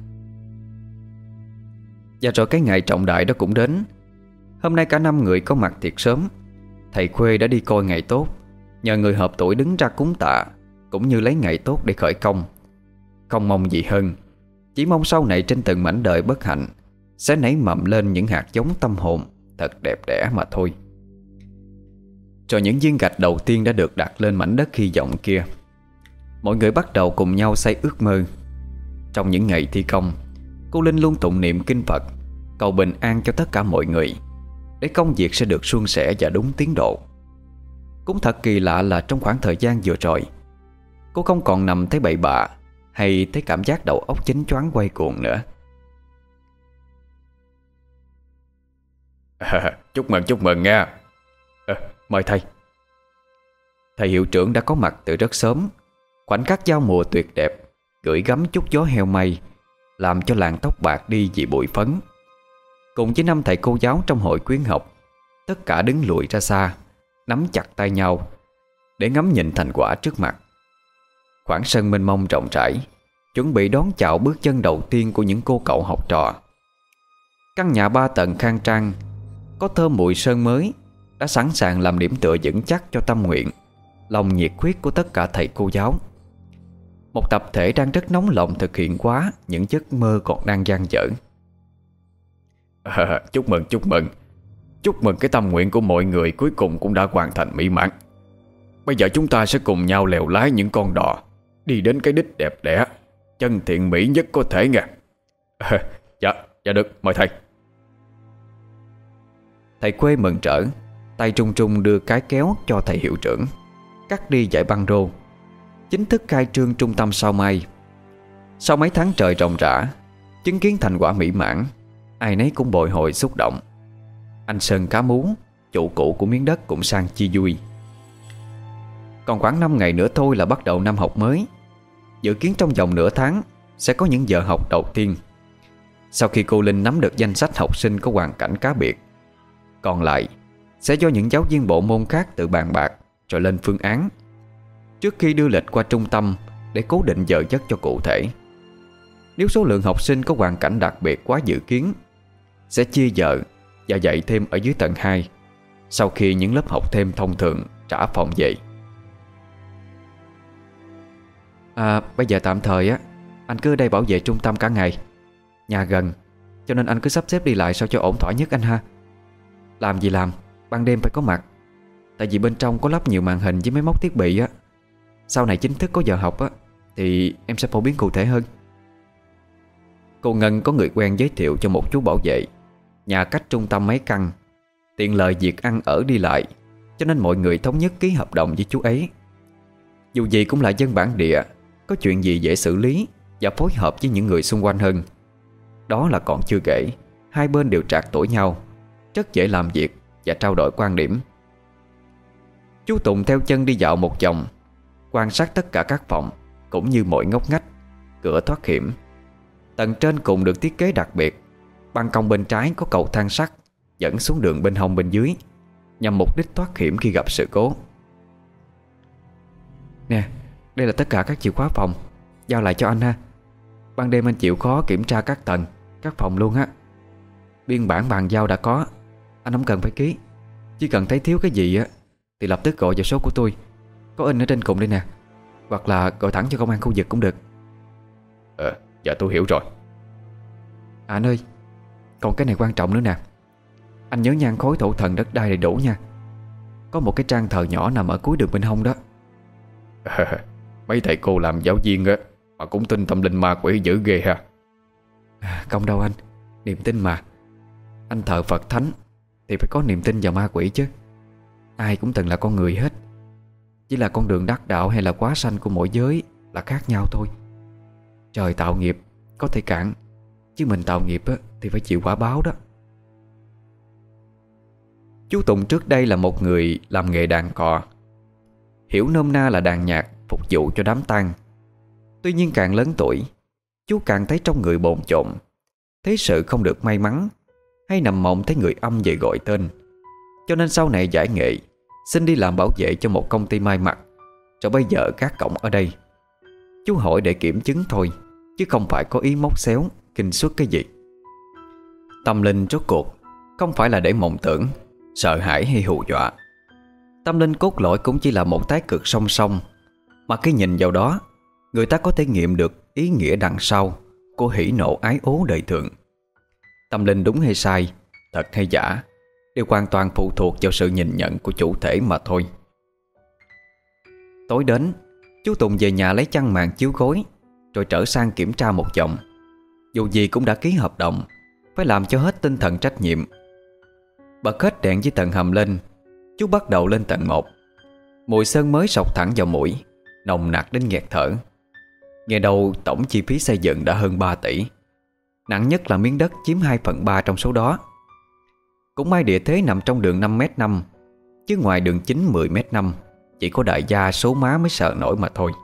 Và rồi cái ngày trọng đại đó cũng đến. Hôm nay cả năm người có mặt thiệt sớm. Thầy Khuê đã đi coi ngày tốt, nhờ người hợp tuổi đứng ra cúng tạ, cũng như lấy ngày tốt để khởi công. Không mong gì hơn, chỉ mong sau này trên từng mảnh đời bất hạnh sẽ nảy mầm lên những hạt giống tâm hồn thật đẹp đẽ mà thôi. Rồi những viên gạch đầu tiên đã được đặt lên mảnh đất hy vọng kia. Mọi người bắt đầu cùng nhau xây ước mơ. Trong những ngày thi công, cô Linh luôn tụng niệm kinh Phật, cầu bình an cho tất cả mọi người, để công việc sẽ được suôn sẻ và đúng tiến độ. Cũng thật kỳ lạ là trong khoảng thời gian vừa rồi, cô không còn nằm thấy bậy bạ hay thấy cảm giác đầu óc chánh choáng quay cuồng nữa. À, chúc mừng chúc mừng nha. À, mời thầy. Thầy hiệu trưởng đã có mặt từ rất sớm. Khoảnh khắc giao mùa tuyệt đẹp gửi gắm chút gió heo mây, làm cho làn tóc bạc đi vì bụi phấn. Cùng với năm thầy cô giáo trong hội khuyến học, tất cả đứng lùi ra xa, nắm chặt tay nhau để ngắm nhìn thành quả trước mặt. Khoảng sân mênh mông rộng rãi, chuẩn bị đón chào bước chân đầu tiên của những cô cậu học trò. Căn nhà ba tầng khang trang, có thơm mùi sơn mới, đã sẵn sàng làm điểm tựa vững chắc cho tâm nguyện, lòng nhiệt huyết của tất cả thầy cô giáo. Một tập thể đang rất nóng lòng thực hiện quá những giấc mơ còn đang dang dở. À, chúc mừng chúc mừng. Chúc mừng cái tâm nguyện của mọi người cuối cùng cũng đã hoàn thành mỹ mãn. Bây giờ chúng ta sẽ cùng nhau lèo lái những con đò đi đến cái đích đẹp đẽ, chân thiện mỹ nhất có thể nha. À, dạ, dạ được, mời thầy. Thầy Quê mừng rỡ, tay trung trung đưa cái kéo cho thầy hiệu trưởng, cắt đi dải băng rô. Chính thức khai trương trung tâm sao mai. Sau mấy tháng trời ròng rã, chứng kiến thành quả mỹ mãn, ai nấy cũng bồi hồi xúc động. Anh Sơn Cá Mú, chủ cũ của miếng đất, cũng sang chia vui. Còn khoảng năm ngày nữa thôi là bắt đầu năm học mới. Dự kiến trong vòng nửa tháng sẽ có những giờ học đầu tiên. Sau khi cô Linh nắm được danh sách học sinh có hoàn cảnh cá biệt, còn lại sẽ do những giáo viên bộ môn khác tự bàn bạc rồi lên phương án, trước khi đưa lịch qua trung tâm để cố định giờ giấc cho cụ thể. Nếu số lượng học sinh có hoàn cảnh đặc biệt quá dự kiến, sẽ chia giờ và dạy thêm ở dưới tầng hai, sau khi những lớp học thêm thông thường trả phòng về. À bây giờ tạm thời á, anh cứ ở đây bảo vệ trung tâm cả ngày. Nhà gần, cho nên anh cứ sắp xếp đi lại sao cho ổn thỏa nhất anh ha. Làm gì làm, ban đêm phải có mặt. Tại vì bên trong có lắp nhiều màn hình với máy móc thiết bị á. Sau này chính thức có giờ học á, thì em sẽ phổ biến cụ thể hơn. Cô Ngân có người quen giới thiệu cho một chú bảo vệ, nhà cách trung tâm mấy căn, tiện lợi việc ăn ở đi lại, cho nên mọi người thống nhất ký hợp đồng với chú ấy. Dù gì cũng là dân bản địa, có chuyện gì dễ xử lý và phối hợp với những người xung quanh hơn. Đó là còn chưa kể, hai bên đều trạc tuổi nhau, rất dễ làm việc và trao đổi quan điểm. Chú Tùng theo chân đi dạo một vòng, quan sát tất cả các phòng, cũng như mọi ngóc ngách, cửa thoát hiểm. Tầng trên cùng được thiết kế đặc biệt. Ban công bên trái có cầu thang sắt dẫn xuống đường bên hông bên dưới, nhằm mục đích thoát hiểm khi gặp sự cố. Nè, đây là tất cả các chìa khóa phòng, giao lại cho anh ha. Ban đêm anh chịu khó kiểm tra các tầng, các phòng luôn á. Biên bản bàn giao đã có, anh không cần phải ký. Chỉ cần thấy thiếu cái gì á thì lập tức gọi vào số của tôi, có in ở trên cùng đây nè. Hoặc là gọi thẳng cho công an khu vực cũng được. Ờ, dạ tôi hiểu rồi. À anh ơi, còn cái này quan trọng nữa nè. Anh nhớ nhan khối thổ thần đất đai đầy đủ nha. Có một cái trang thờ nhỏ nằm ở cuối đường bên hông đó. À, mấy thầy cô làm giáo viên á mà cũng tin tâm linh ma quỷ dữ ghê ha. À, không đâu anh, niềm tin mà. Anh thờ Phật thánh thì phải có niềm tin vào ma quỷ chứ. Ai cũng từng là con người hết. Chỉ là con đường đắc đạo hay là quá sanh của mỗi giới là khác nhau thôi. Trời tạo nghiệp có thể cản, chứ mình tạo nghiệp á, thì phải chịu quả báo đó. Chú Tùng trước đây là một người làm nghề đàn cò, hiểu nôm na là đàn nhạc phục vụ cho đám tang. Tuy nhiên càng lớn tuổi, chú càng thấy trong người bồn chồn, thấy sự không được may mắn, hay nằm mộng thấy người âm về gọi tên. Cho nên sau này giải nghệ, xin đi làm bảo vệ cho một công ty may mặc, rồi bây giờ gác cổng ở đây. Chú hỏi để kiểm chứng thôi, chứ không phải có ý móc xéo, kinh suất cái gì. Tâm linh rốt cuộc không phải là để mộng tưởng, sợ hãi hay hù dọa. Tâm linh cốt lõi cũng chỉ là một thái cực song song, mà khi nhìn vào đó, người ta có thể nghiệm được ý nghĩa đằng sau của hỉ nộ ái ố đời thường. Tâm linh đúng hay sai, thật hay giả, đều hoàn toàn phụ thuộc vào sự nhìn nhận của chủ thể mà thôi. Tối đến, chú Tùng về nhà lấy chăn màn chiếu gối, rồi trở sang kiểm tra một vòng. Dù gì cũng đã ký hợp đồng, phải làm cho hết tinh thần trách nhiệm. Bật hết đèn với tầng hầm lên, chú bắt đầu lên tầng một. Mùi sơn mới sộc thẳng vào mũi, nồng nặc đến nghẹt thở. Nghe đầu tổng chi phí xây dựng đã hơn ba tỷ. Nặng nhất là miếng đất chiếm hai phần ba trong số đó. Cũng may địa thế nằm trong đường năm mét năm, chứ ngoài đường chính mười mét năm chỉ có đại gia số má mới sợ nổi mà thôi.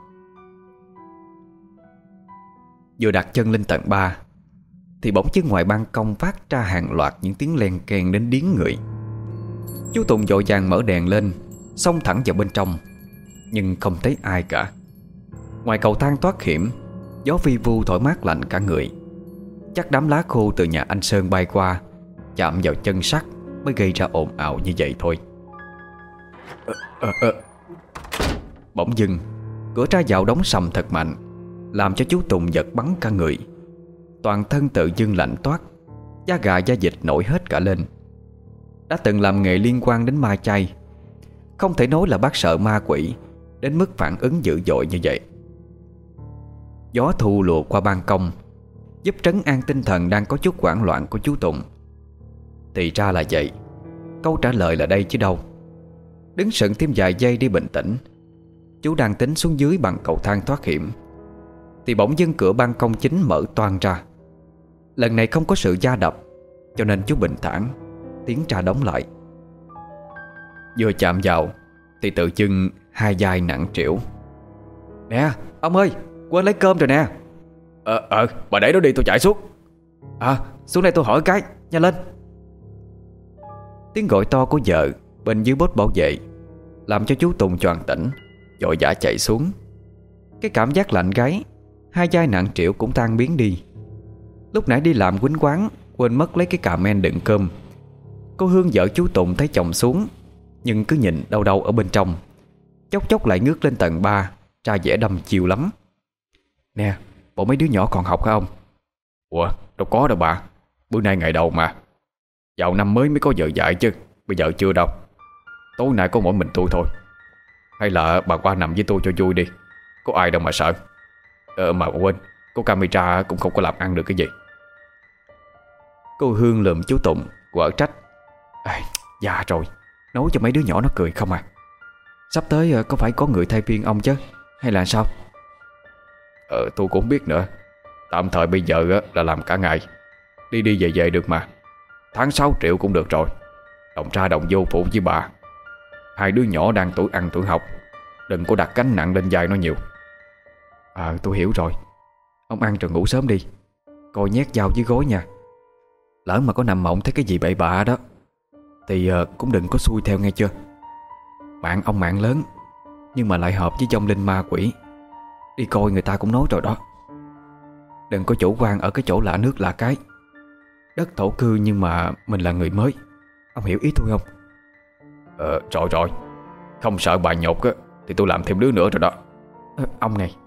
Vừa đặt chân lên tầng ba thì bỗng chứ ngoài ban công phát ra hàng loạt những tiếng len keng đến điếng người. Chú Tùng vội vàng mở đèn lên, xông thẳng vào bên trong, nhưng không thấy ai cả. Ngoài cầu thang thoát hiểm, gió vi vu thổi mát lạnh cả người. Chắc đám lá khô từ nhà anh Sơn bay qua, chạm vào chân sắt mới gây ra ồn ào như vậy thôi. ờ, ờ, ờ. Bỗng dưng cửa ra vào đóng sầm thật mạnh, làm cho chú Tùng giật bắn cả người. Toàn thân tự dưng lạnh toát, da gà da vịt nổi hết cả lên. Đã từng làm nghề liên quan đến ma chay, không thể nói là bác sợ ma quỷ đến mức phản ứng dữ dội như vậy. Gió thu lùa qua ban công, giúp trấn an tinh thần đang có chút hoảng loạn của chú Tùng. Thì ra là vậy, câu trả lời là đây chứ đâu. Đứng sững thêm vài giây đi bình tĩnh, chú đang tính xuống dưới bằng cầu thang thoát hiểm, thì bỗng dưng cửa ban công chính mở toang ra. Lần này không có sự va đập, cho nên chú bình thản tiến ra đóng lại. Vừa chạm vào thì tự dưng hai vai nặng trĩu. Nè ông ơi, quên lấy cơm rồi nè. Ờ ờ bà để đó đi, tôi chạy xuống. À xuống đây tôi hỏi cái, nhanh lên. Tiếng gọi to của vợ bên dưới bốt bảo vệ làm cho chú Tùng choàng tỉnh, vội vã chạy xuống. Cái cảm giác lạnh gáy, hai vai nặng trĩu cũng tan biến đi. Lúc nãy đi làm quýnh quán, quên mất lấy cái cà men đựng cơm. Cô Hương vợ chú Tùng thấy chồng xuống, nhưng cứ nhìn đâu đâu ở bên trong, chốc chốc lại ngước lên tầng ba, ra vẻ đăm chiêu lắm. Nè, bộ mấy đứa nhỏ còn học hả ông? Ủa, đâu có đâu bà, bữa nay ngày đầu mà. Vào năm mới mới có vợ dạy chứ, bây giờ chưa đâu. Tối nay có mỗi mình tôi thôi. Hay là bà qua nằm với tôi cho vui đi, có ai đâu mà sợ. Ờ mà quên, có camera cũng không có làm ăn được cái gì. Cô Hương lườm chú Tùng, quở trách. À, già rồi, nấu cho mấy đứa nhỏ nó cười không à. Sắp tới có phải có người thay phiên ông chứ, hay là sao? Ờ tôi cũng không biết nữa. Tạm thời bây giờ là làm cả ngày, đi đi về về được mà. Tháng sáu triệu cũng được rồi. Đồng ra đồng vô phụ với bà. Hai đứa nhỏ đang tuổi ăn tuổi học, đừng có đặt gánh nặng lên vai nó nhiều. À tôi hiểu rồi. Ông ăn rồi ngủ sớm đi, coi nhét dao dưới gối nha. Lỡ mà có nằm mộng thấy cái gì bậy bạ đó thì uh, cũng đừng có xui theo nghe chưa. Bạn ông mạng lớn, nhưng mà lại hợp với vong linh ma quỷ. Đi coi người ta cũng nói rồi đó. Đừng có chủ quan ở cái chỗ lạ nước lạ cái. Đất thổ cư nhưng mà mình là người mới. Ông hiểu ý tôi không? Ờ rồi rồi, không sợ bà nhột á thì tôi làm thêm đứa nữa rồi đó. à, Ông này.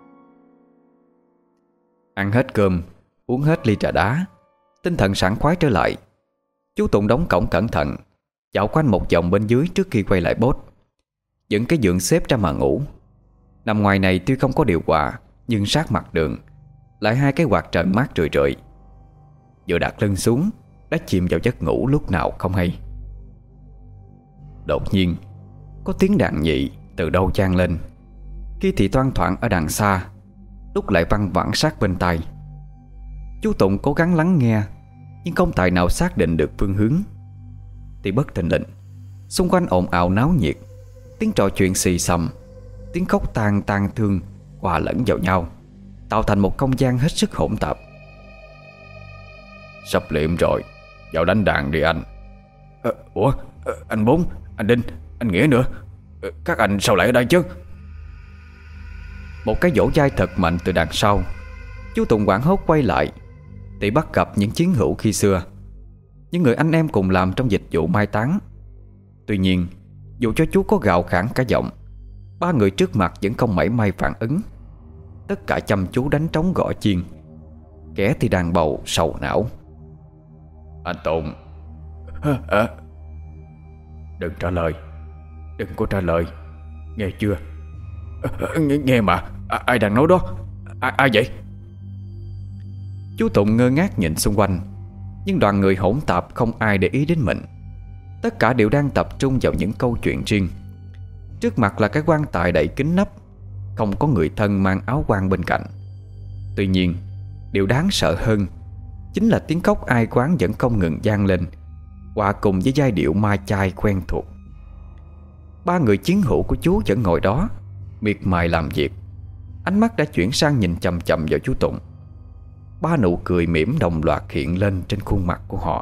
Ăn hết cơm, uống hết ly trà đá, tinh thần sảng khoái trở lại. Chú Tùng đóng cổng cẩn thận, dạo quanh một vòng bên dưới trước khi quay lại bốt. Dựng cái giường xếp ra mà ngủ. Nằm ngoài này tuy không có điều hòa, nhưng sát mặt đường lại hai cái quạt trời mát rượi rượi. Vừa đặt lưng xuống đã chìm vào giấc ngủ lúc nào không hay. Đột nhiên có tiếng đàn nhị từ đâu vang lên, khi thì toan thoảng ở đằng xa, lúc lại văng vẳng sát bên tai. Chú Tùng cố gắng lắng nghe, nhưng không tài nào xác định được phương hướng. Thì bất thình lình, xung quanh ồn ào náo nhiệt, tiếng trò chuyện xì xầm, tiếng khóc than tang thương hòa lẫn vào nhau, tạo thành một không gian hết sức hỗn tạp. Sắp liệm rồi, vào đánh đàn đi anh. à, Ủa, à, anh Bốn, anh Đinh, anh Nghĩa nữa. Các anh sao lại ở đây chứ? Một cái vỗ vai thật mạnh từ đằng sau. Chú Tùng hoảng hốt quay lại thì bắt gặp những chiến hữu khi xưa, những người anh em cùng làm trong dịch vụ mai táng. Tuy nhiên, dù cho chú có gào khản cả giọng, ba người trước mặt vẫn không mảy may phản ứng. Tất cả chăm chú đánh trống gõ chiên. Kẻ thì đàn bầu sầu não. Anh Tùng. à, à. Đừng trả lời. Đừng có trả lời. Nghe chưa? à, nghe, nghe mà à, ai đang nói đó? à, Ai vậy? Chú Tùng ngơ ngác nhìn xung quanh, nhưng đoàn người hỗn tạp không ai để ý đến mình. Tất cả đều đang tập trung vào những câu chuyện riêng. Trước mặt là cái quan tài đầy kín nắp, không có người thân mang áo quan bên cạnh. Tuy nhiên, điều đáng sợ hơn chính là tiếng khóc ai quán vẫn không ngừng vang lên, hòa cùng với giai điệu ma chai quen thuộc. Ba người chiến hữu của chú vẫn ngồi đó, miệt mài làm việc. Ánh mắt đã chuyển sang nhìn chằm chằm vào chú Tùng. Ba nụ cười mỉm đồng loạt hiện lên trên khuôn mặt của họ.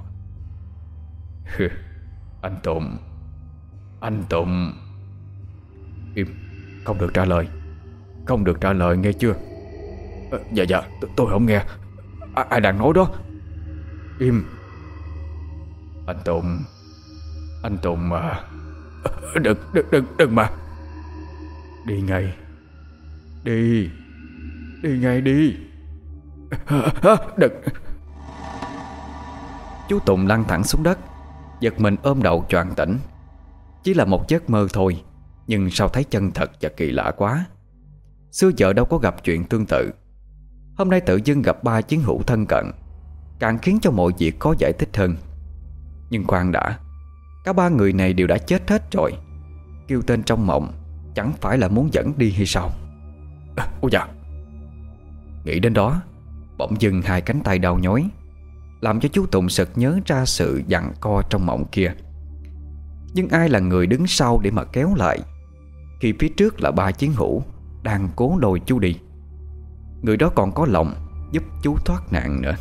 Anh Tùng. Anh Tùng. Im. Không được trả lời. Không được trả lời nghe chưa? à, Dạ dạ t- tôi không nghe. à, Ai đang nói đó? Im. Anh Tùng. Anh Tùng mà. Đừng đừng đừng đừng mà. Đi ngay. Đi. Đi ngay đi. Đừng. Chú Tùng lăn thẳng xuống đất, giật mình ôm đầu choàng tỉnh. Chỉ là một giấc mơ thôi, nhưng sao thấy chân thật và kỳ lạ quá. Xưa giờ đâu có gặp chuyện tương tự. Hôm nay tự dưng gặp ba chiến hữu thân cận, càng khiến cho mọi việc khó giải thích hơn. Nhưng khoan đã, cả ba người này đều đã chết hết rồi. Kêu tên trong mộng chẳng phải là muốn dẫn đi hay sao? à, Ôi dạ. Nghĩ đến đó, bỗng dưng hai cánh tay đau nhói, làm cho chú Tùng sực nhớ ra sự giằng co trong mộng kia. Nhưng ai là người đứng sau để mà kéo lại, khi phía trước là ba chiến hữu đang cố lôi chú đi? Người đó còn có lòng giúp chú thoát nạn nữa.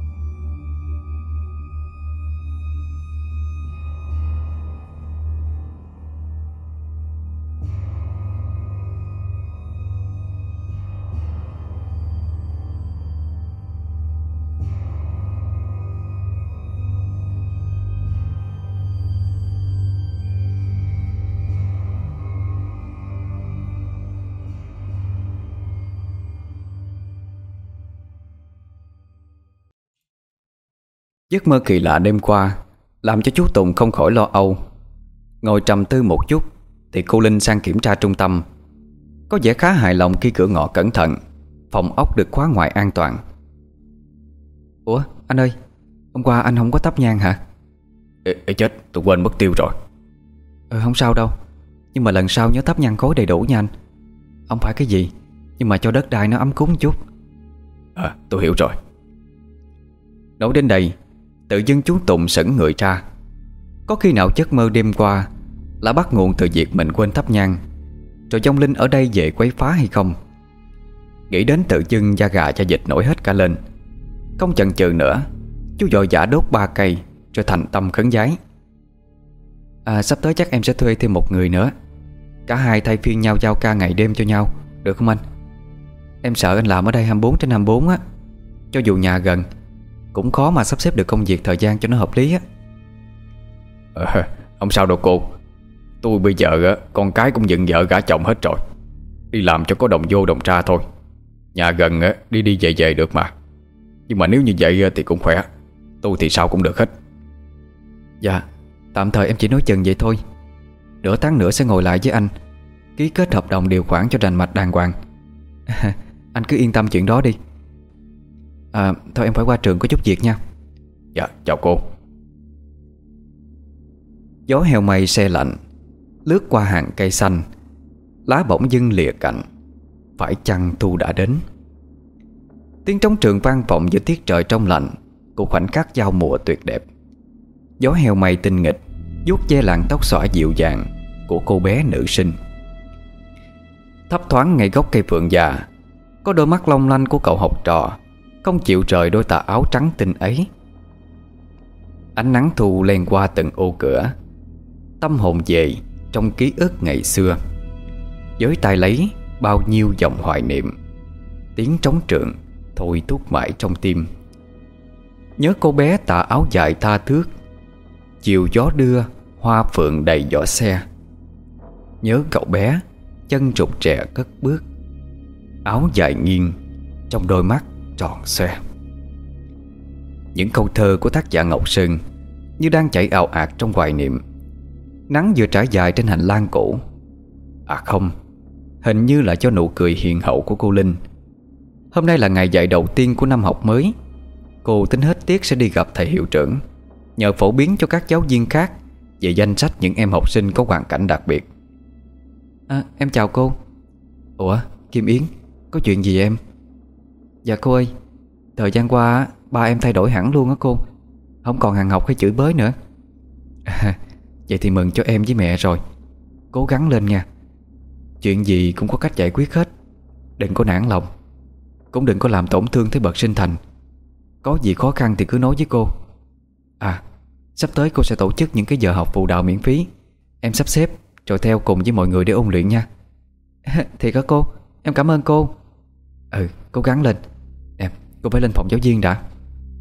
Giấc mơ kỳ lạ đêm qua làm cho chú Tùng không khỏi lo âu. Ngồi trầm tư một chút thì cô Linh sang kiểm tra trung tâm. Có vẻ khá hài lòng khi cửa ngõ cẩn thận, phòng ốc được khóa ngoài an toàn. Ủa anh ơi, hôm qua anh không có thắp nhang hả? Ê, ê chết, tôi quên mất tiêu rồi. Ừ, không sao đâu. Nhưng mà lần sau nhớ thắp nhang khối đầy đủ nha anh. Không phải cái gì, nhưng mà cho đất đai nó ấm cúng chút. À, tôi hiểu rồi. Nói đến đây, tự dưng chú Tùng sững người ra. Có khi nào giấc mơ đêm qua là bắt nguồn từ việc mình quên thắp nhang, rồi vong linh ở đây về quấy phá hay không? Nghĩ đến tự dưng da gà da vịt nổi hết cả lên. Không chần chừ nữa, chú vội vã đốt ba cây rồi thành tâm khấn vái. À, sắp tới chắc em sẽ thuê thêm một người nữa, cả hai thay phiên nhau giao ca ngày đêm cho nhau, được không anh? Em sợ anh làm ở đây hai mươi bốn trên hai mươi bốn á. Cho dù nhà gần cũng khó mà sắp xếp được công việc thời gian cho nó hợp lý á. à, Không sao đâu cô. Tôi bây giờ á, con cái cũng dựng vợ gả chồng hết rồi. Đi làm cho có đồng vô đồng ra thôi. Nhà gần á, đi đi về về được mà. Nhưng mà nếu như vậy á, thì cũng khỏe. Tôi thì sao cũng được hết. Dạ, tạm thời em chỉ nói chừng vậy thôi. Nửa tháng nữa sẽ ngồi lại với anh, ký kết hợp đồng điều khoản cho rành mạch đàng hoàng. Anh cứ yên tâm chuyện đó đi. À, thôi em phải qua trường có chút việc nha. Dạ, chào cô. Gió heo mây se lạnh lướt qua hàng cây xanh, lá bỗng dưng lìa cành. Phải chăng thu đã đến? Tiếng trống trường vang vọng giữa tiết trời trong lạnh của khoảnh khắc giao mùa tuyệt đẹp. Gió heo mây tinh nghịch vuốt ve làn tóc xõa dịu dàng của cô bé nữ sinh. Thấp thoáng ngay gốc cây phượng già, có đôi mắt long lanh của cậu học trò không chịu rời đôi tà áo trắng tinh ấy. Ánh nắng thu len qua từng ô cửa, tâm hồn về trong ký ức ngày xưa, với tay lấy bao nhiêu dòng hoài niệm. Tiếng trống trượng thôi thúc mãi trong tim. Nhớ cô bé tà áo dài tha thước, chiều gió đưa hoa phượng đầy giỏ xe. Nhớ cậu bé chân rụt rè cất bước, áo dài nghiêng, trong đôi mắt tròn xoe. Những câu thơ của tác giả Ngọc Sơn như đang chảy ào ạt trong hoài niệm. Nắng vừa trải dài trên hành lang cũ. À không, hình như là cho nụ cười hiền hậu của cô Linh. Hôm nay là ngày dạy đầu tiên của năm học mới. Cô tính hết tiết sẽ đi gặp thầy hiệu trưởng, nhờ phổ biến cho các giáo viên khác về danh sách những em học sinh có hoàn cảnh đặc biệt. À, em chào cô. Ủa, Kim Yến, có chuyện gì em? Dạ cô ơi, thời gian qua ba em thay đổi hẳn luôn á cô. Không còn hàng học hay chửi bới nữa. À, vậy thì mừng cho em với mẹ rồi. Cố gắng lên nha. Chuyện gì cũng có cách giải quyết hết. Đừng có nản lòng, cũng đừng có làm tổn thương tới bậc sinh thành. Có gì khó khăn thì cứ nói với cô. À, sắp tới cô sẽ tổ chức những cái giờ học phụ đạo miễn phí. Em sắp xếp rồi theo cùng với mọi người để ôn luyện nha. Thiệt hả cô? Em cảm ơn cô. Ừ, cố gắng lên. Em, cô phải lên phòng giáo viên đã.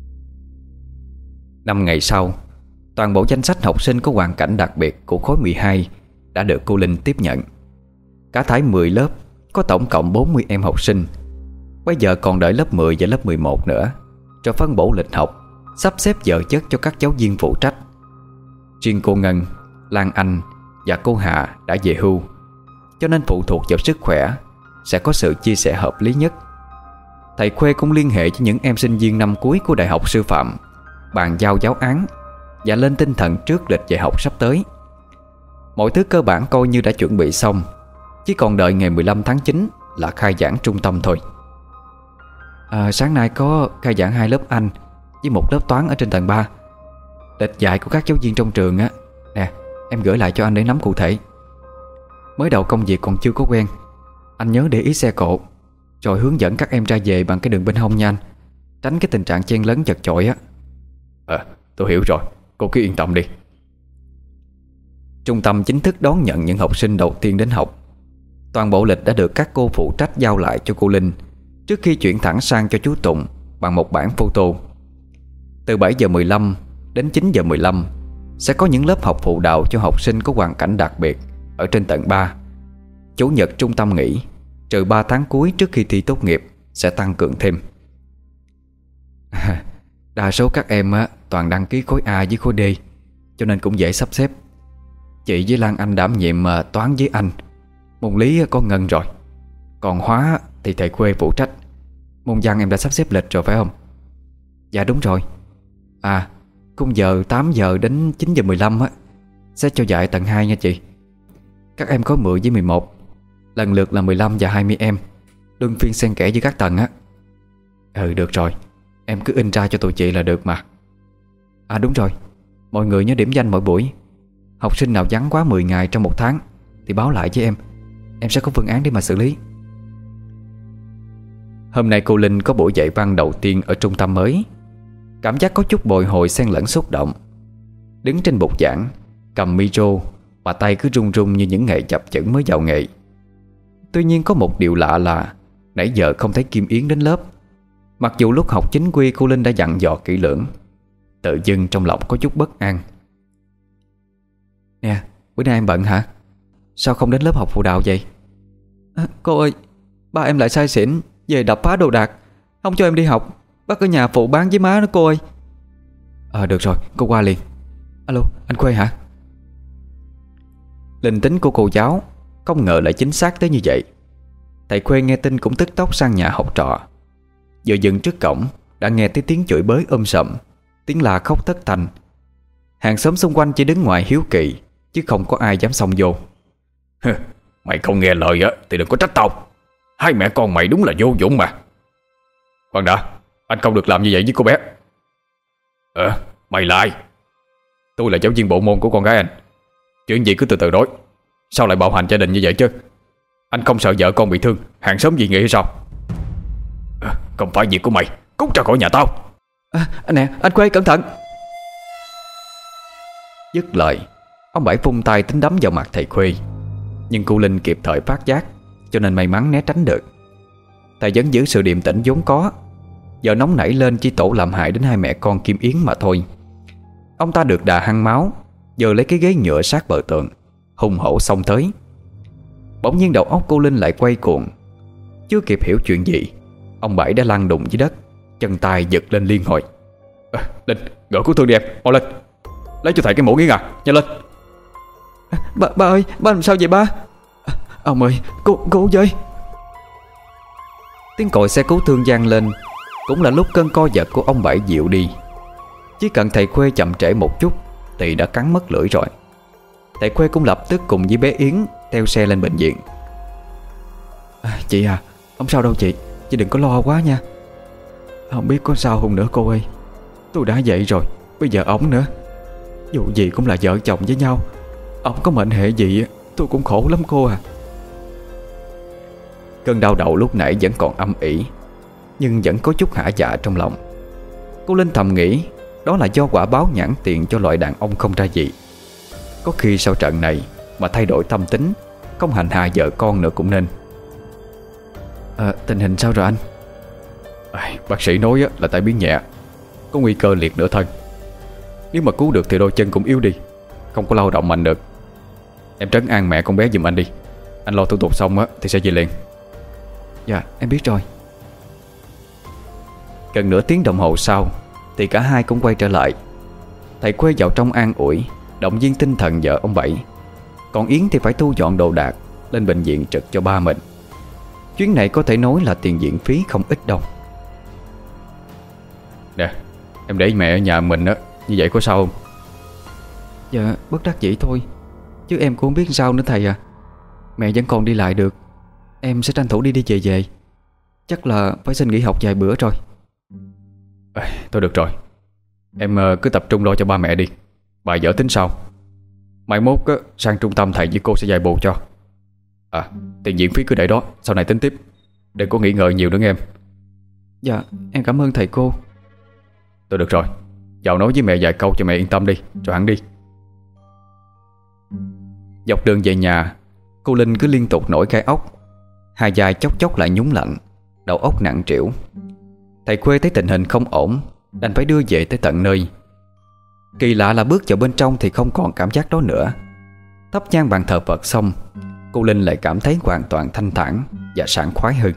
Năm ngày sau, toàn bộ danh sách học sinh có hoàn cảnh đặc biệt của khối mười hai đã được cô Linh tiếp nhận. Cả thảy mười lớp, có tổng cộng bốn mươi em học sinh. Bây giờ còn đợi lớp mười và lớp mười một nữa, rồi phân bổ lịch học, sắp xếp giờ giấc cho các giáo viên phụ trách. Riêng cô Ngân, Lan Anh và cô Hà đã về hưu, cho nên phụ thuộc vào sức khỏe sẽ có sự chia sẻ hợp lý nhất. Thầy Khuê cũng liên hệ với những em sinh viên năm cuối của Đại học Sư phạm, bàn giao giáo án và lên tinh thần trước lịch dạy học sắp tới. Mọi thứ cơ bản coi như đã chuẩn bị xong, chỉ còn đợi ngày mười lăm tháng chín là khai giảng trung tâm thôi. À, sáng nay có khai giảng hai lớp Anh với một lớp Toán ở trên tầng ba. Lịch dạy của các giáo viên trong trường á, nè, em gửi lại cho anh để nắm cụ thể. Mới đầu công việc còn chưa có quen, anh nhớ để ý xe cộ, rồi hướng dẫn các em ra về bằng cái đường bên hông nha anh, tránh cái tình trạng chen lấn chật chội á. Ờ, tôi hiểu rồi, cô cứ yên tâm đi. Trung tâm chính thức đón nhận những học sinh đầu tiên đến học. Toàn bộ lịch đã được các cô phụ trách giao lại cho cô Linh trước khi chuyển thẳng sang cho chú Tụng bằng một bản photo. Từ bảy giờ mười lăm đến chín giờ mười lăm sẽ có những lớp học phụ đạo cho học sinh có hoàn cảnh đặc biệt ở trên tầng ba. Chủ nhật trung tâm nghỉ, trừ ba tháng cuối trước khi thi tốt nghiệp sẽ tăng cường thêm. À, đa số các em á, toàn đăng ký khối A với khối D, cho nên cũng dễ sắp xếp. Chị với Lan Anh đảm nhiệm Toán với anh, môn lý có Ngân rồi, còn Hóa thì thầy Khuê phụ trách. Môn Văn em đã sắp xếp lịch rồi phải không? Dạ đúng rồi. À, khung giờ tám giờ đến chín giờ mười lăm á sẽ cho dạy tầng hai nha chị. Các em có mười với mười một, lần lượt là mười lăm và hai mươi em, luân phiên xen kẽ với các tầng á. Ừ được rồi, em cứ in ra cho tụi chị là được mà. À đúng rồi, mọi người nhớ điểm danh mỗi buổi. Học sinh nào vắng quá mười ngày trong một tháng thì báo lại với em, em sẽ có phương án để mà xử lý. Hôm nay cô Linh có buổi dạy văn đầu tiên ở trung tâm mới. Cảm giác có chút bồi hồi xen lẫn xúc động. Đứng trên bục giảng, cầm micro mà tay cứ run run như những ngày chập chững mới vào nghề. Tuy nhiên có một điều lạ là nãy giờ không thấy Kim Yến đến lớp. Mặc dù lúc học chính quy cô Linh đã dặn dò kỹ lưỡng. Tự dưng trong lòng có chút bất an. Nè, bữa nay em bận hả? Sao không đến lớp học phụ đạo vậy? À, cô ơi, ba em lại say xỉn về đập phá đồ đạc, không cho em đi học, bắt ở nhà phụ bán với má đó cô ơi. Ờ à, được rồi, cô qua liền. Alo, anh Khuê hả? Linh tính của cô giáo không ngờ lại chính xác tới như vậy. Thầy Khuê nghe tin cũng tức tốc sang nhà học trò. Vừa dừng trước cổng đã nghe thấy tiếng chửi bới um sầm, tiếng la khóc thất thanh. Hàng xóm xung quanh chỉ đứng ngoài hiếu kỳ, chứ không có ai dám xông vô. Mày không nghe lời á thì đừng có trách tao. Hai mẹ con mày đúng là vô dụng mà. Khoan đã, anh không được làm như vậy với cô bé. Ờ, mày là ai? Tôi là giáo viên bộ môn của con gái anh. Chuyện gì cứ từ từ nói. Sao lại bạo hành gia đình như vậy chứ? Anh không sợ vợ con bị thương, hàng xóm gì nghĩ hay sao? À, không phải việc của mày, cút ra khỏi nhà tao. À, nè, anh Khuê cẩn thận. Dứt lời, Ông Bảy vung tay tính đấm vào mặt thầy Khuê, nhưng cô Linh kịp thời phát giác, cho nên may mắn né tránh được. Thầy vẫn giữ sự điềm tĩnh vốn có, giờ nóng nảy lên chỉ tổ làm hại đến hai mẹ con Kim Yến mà thôi. Ông ta được đà hăng máu, giờ lấy cái ghế nhựa sát bờ tường, hùng hổ xông tới. Bỗng nhiên đầu óc cô Linh lại quay cuồng. Chưa kịp hiểu chuyện gì, ông Bảy đã lăn đùng dưới đất, chân tay giật lên liên hồi. À, Linh, gọi cứu thương đi em, mau lên. Lấy cho thầy cái mũ nghiêng à, nhanh lên. à, Ba, ba ơi, ba làm sao vậy ba? à, Ông ơi, cô, cô với. Tiếng còi xe cứu thương vang lên. Cũng là lúc cơn co giật của ông Bảy dịu đi. Chỉ cần thầy Khuê chậm trễ một chút thì đã cắn mất lưỡi rồi. Thầy Khuê cũng lập tức cùng với bé Yến theo xe lên bệnh viện. à, Chị à, không sao đâu chị. Chị đừng có lo quá nha. Không biết có sao không nữa cô ơi. Tôi đã vậy rồi, bây giờ ổng nữa. Dù gì cũng là vợ chồng với nhau. Ổng có mệnh hệ gì tôi cũng khổ lắm cô à. Cơn đau đầu lúc nãy vẫn còn âm ỉ, nhưng vẫn có chút hả dạ trong lòng. Cô Linh thầm nghĩ đó là do quả báo nhãn tiền cho loại đàn ông không ra gì. Có khi sau trận này mà thay đổi tâm tính, không hành hạ vợ con nữa cũng nên. à, Tình hình sao rồi anh? à, Bác sĩ nói là tai biến nhẹ, có nguy cơ liệt nửa thân. Nếu mà cứu được thì đôi chân cũng yếu đi, không có lao động mạnh được. Em trấn an mẹ con bé giùm anh đi. Anh lo thủ tục xong thì sẽ về liền. Dạ em biết rồi. Gần nửa tiếng đồng hồ sau thì cả hai cũng quay trở lại. Thầy Khuê vào trong an ủi, động viên tinh thần vợ ông Bảy. Còn Yến thì phải thu dọn đồ đạc lên bệnh viện trực cho ba mình. Chuyến này có thể nói là tiền viện phí không ít đâu. Nè, em để mẹ ở nhà mình á, như vậy có sao không? Dạ bất đắc dĩ thôi, chứ em cũng không biết sao nữa thầy à. Mẹ vẫn còn đi lại được, em sẽ tranh thủ đi đi về về. Chắc là phải xin nghỉ học vài bữa rồi. à, Thôi được rồi. Em cứ tập trung lo cho ba mẹ đi. Bài vở tính sau. Mai mốt á, sang trung tâm thầy với cô sẽ dạy bù cho. À, tiền viện phí cứ để đó, sau này tính tiếp. Đừng có nghĩ ngợi nhiều nữa nghe em. Dạ em cảm ơn thầy cô. Thôi được rồi, vào nói với mẹ vài câu cho mẹ yên tâm đi, rồi hẳn đi. Dọc đường về nhà, cô Linh cứ liên tục nổi gai ốc. Hai vai chốc chốc lại nhúng lạnh, đầu óc nặng trĩu. Thầy Khuê thấy tình hình không ổn, đành phải đưa về tới tận nơi. Kỳ lạ là bước vào bên trong thì không còn cảm giác đó nữa. Thắp nhang bàn thờ Phật xong, cô Linh lại cảm thấy hoàn toàn thanh thản và sảng khoái hơn.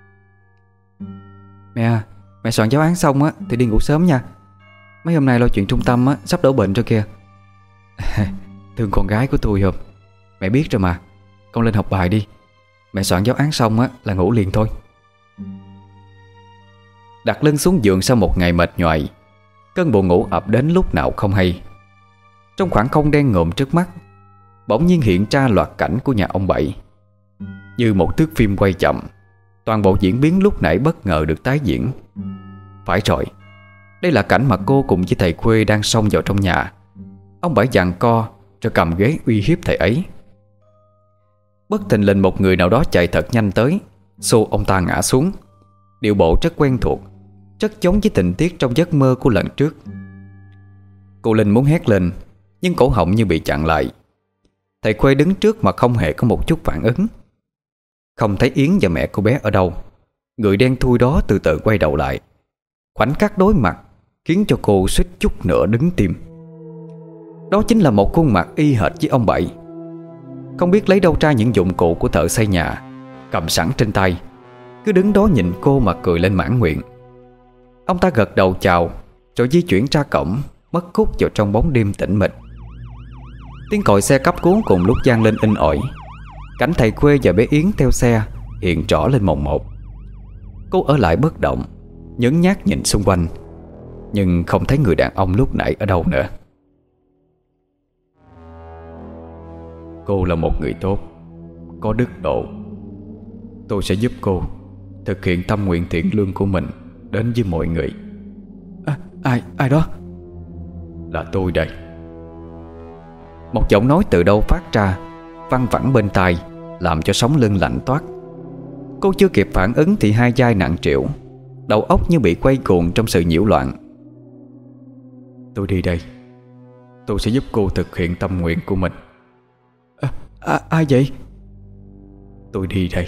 Mẹ à, mẹ soạn giáo án xong á thì đi ngủ sớm nha. Mấy hôm nay lo chuyện trung tâm á, sắp đổ bệnh rồi kìa. Thương con gái của tôi không? Mẹ biết rồi mà. Con lên học bài đi. Mẹ soạn giáo án xong á là ngủ liền thôi. Đặt lưng xuống giường sau một ngày mệt nhoài, cơn buồn ngủ ập đến lúc nào không hay. Trong khoảng không đen ngòm trước mắt, bỗng nhiên hiện ra loạt cảnh của nhà ông Bảy. Như một thước phim quay chậm, toàn bộ diễn biến lúc nãy bất ngờ được tái diễn. Phải rồi, đây là cảnh mà cô cùng với thầy Khuê đang xông vào trong nhà. Ông Bảy giằng co rồi cầm ghế uy hiếp thầy ấy. Bất thình lình một người nào đó chạy thật nhanh tới, xô ông ta ngã xuống. Điệu bộ rất quen thuộc, rất giống với tình tiết trong giấc mơ của lần trước. Cô Linh muốn hét lên, nhưng cổ họng như bị chặn lại. Thầy Khuê đứng trước mà không hề có một chút phản ứng. Không thấy Yến và mẹ cô bé ở đâu, người đen thui đó từ từ quay đầu lại. Khoảnh khắc đối mặt khiến cho cô suýt chút nữa đứng tim. Đó chính là một khuôn mặt y hệt với ông Bảy. Không biết lấy đâu ra những dụng cụ của thợ xây nhà, cầm sẵn trên tay, cứ đứng đó nhìn cô mà cười lên mãn nguyện. Ông ta gật đầu chào, rồi di chuyển ra cổng, mất khúc vào trong bóng đêm tĩnh mịch. Tiếng còi xe cấp cứu cùng lúc vang lên inh ỏi. Cảnh thầy Khuê và bé Yến theo xe hiện rõ lên mồn một. Cô ở lại bất động, nhấn nhác nhìn xung quanh, nhưng không thấy người đàn ông lúc nãy ở đâu nữa. Cô là một người tốt, có đức độ. Tôi sẽ giúp cô thực hiện tâm nguyện thiện lương của mình đến với mọi người. à, Ai, ai đó? Là tôi đây. Một giọng nói từ đâu phát ra, văng vẳng bên tai, làm cho sống lưng lạnh toát. Cô chưa kịp phản ứng thì hai vai nặng trĩu, đầu óc như bị quay cuồng trong sự nhiễu loạn. Tôi đi đây. Tôi sẽ giúp cô thực hiện tâm nguyện của mình. à, à, Ai vậy? Tôi đi đây.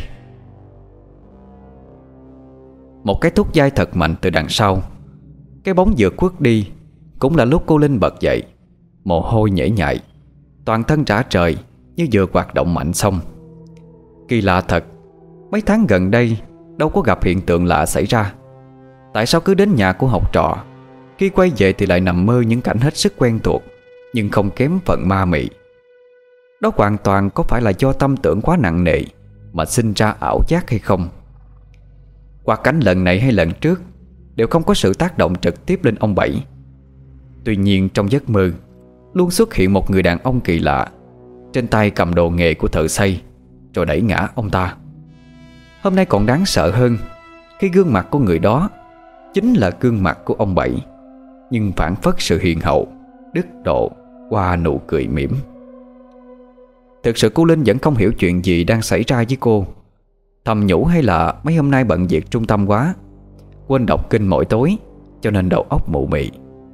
Một cái thúc vai thật mạnh từ đằng sau. Cái bóng vừa khuất đi cũng là lúc cô Linh bật dậy, mồ hôi nhễ nhại, toàn thân rã trời như vừa hoạt động mạnh xong. Kỳ lạ thật, mấy tháng gần đây đâu có gặp hiện tượng lạ xảy ra. Tại sao cứ đến nhà của học trò, khi quay về thì lại nằm mơ những cảnh hết sức quen thuộc, nhưng không kém phần ma mị. Đó hoàn toàn có phải là do tâm tưởng quá nặng nề mà sinh ra ảo giác hay không? Qua cảnh lần này hay lần trước đều không có sự tác động trực tiếp lên ông Bảy. Tuy nhiên trong giấc mơ luôn xuất hiện một người đàn ông kỳ lạ, trên tay cầm đồ nghề của thợ xây, rồi đẩy ngã ông ta. Hôm nay còn đáng sợ hơn khi gương mặt của người đó chính là gương mặt của ông Bảy, nhưng phản phất sự hiền hậu, đức độ qua nụ cười mỉm. Thực sự cô Linh vẫn không hiểu chuyện gì đang xảy ra với cô. Thầm nhủ hay là mấy hôm nay bận việc trung tâm quá, quên đọc kinh mỗi tối, cho nên đầu óc mụ mị.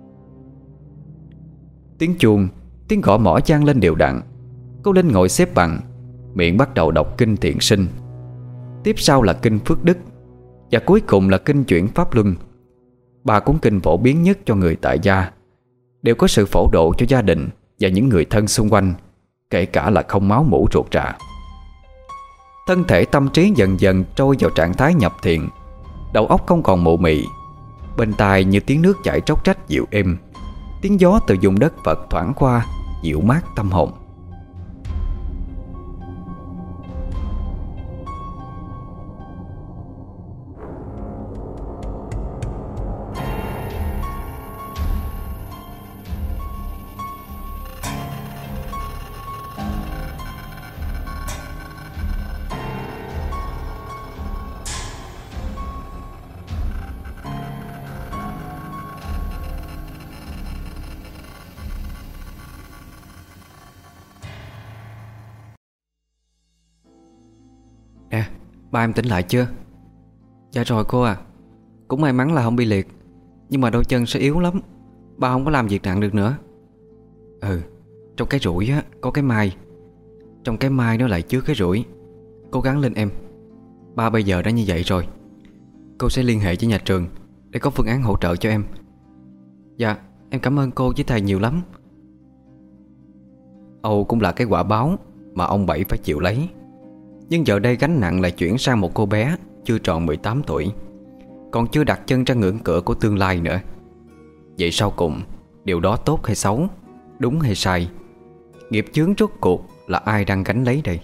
Tiếng chuông, tiếng gõ mõ vang lên đều đặn. Cô Linh ngồi xếp bằng, miệng bắt đầu đọc kinh Thiện Sinh. Tiếp sau là kinh Phước Đức, và cuối cùng là kinh Chuyển Pháp Luân. Ba cuốn kinh phổ biến nhất cho người tại gia, đều có sự phổ độ cho gia đình và những người thân xung quanh, kể cả là không máu mủ ruột rà. Thân thể tâm trí dần dần trôi vào trạng thái nhập thiền, đầu óc không còn mụ mị. Bên tai như tiếng nước chảy róc rách dịu êm, tiếng gió từ vùng đất Phật thoảng qua dịu mát tâm hồn. Nè, ba em tỉnh lại chưa? Dạ rồi cô à. Cũng may mắn là không bị liệt, nhưng mà đôi chân sẽ yếu lắm. Ba không có làm việc nặng được nữa. Ừ, trong cái rủi á có cái mai, trong cái mai nó lại chứa cái rủi. Cố gắng lên em. Ba bây giờ đã như vậy rồi. Cô sẽ liên hệ với nhà trường để có phương án hỗ trợ cho em. Dạ, em cảm ơn cô với thầy nhiều lắm. Âu cũng là cái quả báo mà ông Bảy phải chịu lấy. Nhưng giờ đây gánh nặng lại chuyển sang một cô bé chưa tròn mười tám tuổi, còn chưa đặt chân ra ngưỡng cửa của tương lai nữa. Vậy sau cùng, điều đó tốt hay xấu, đúng hay sai, nghiệp chướng rốt cuộc là ai đang gánh lấy đây?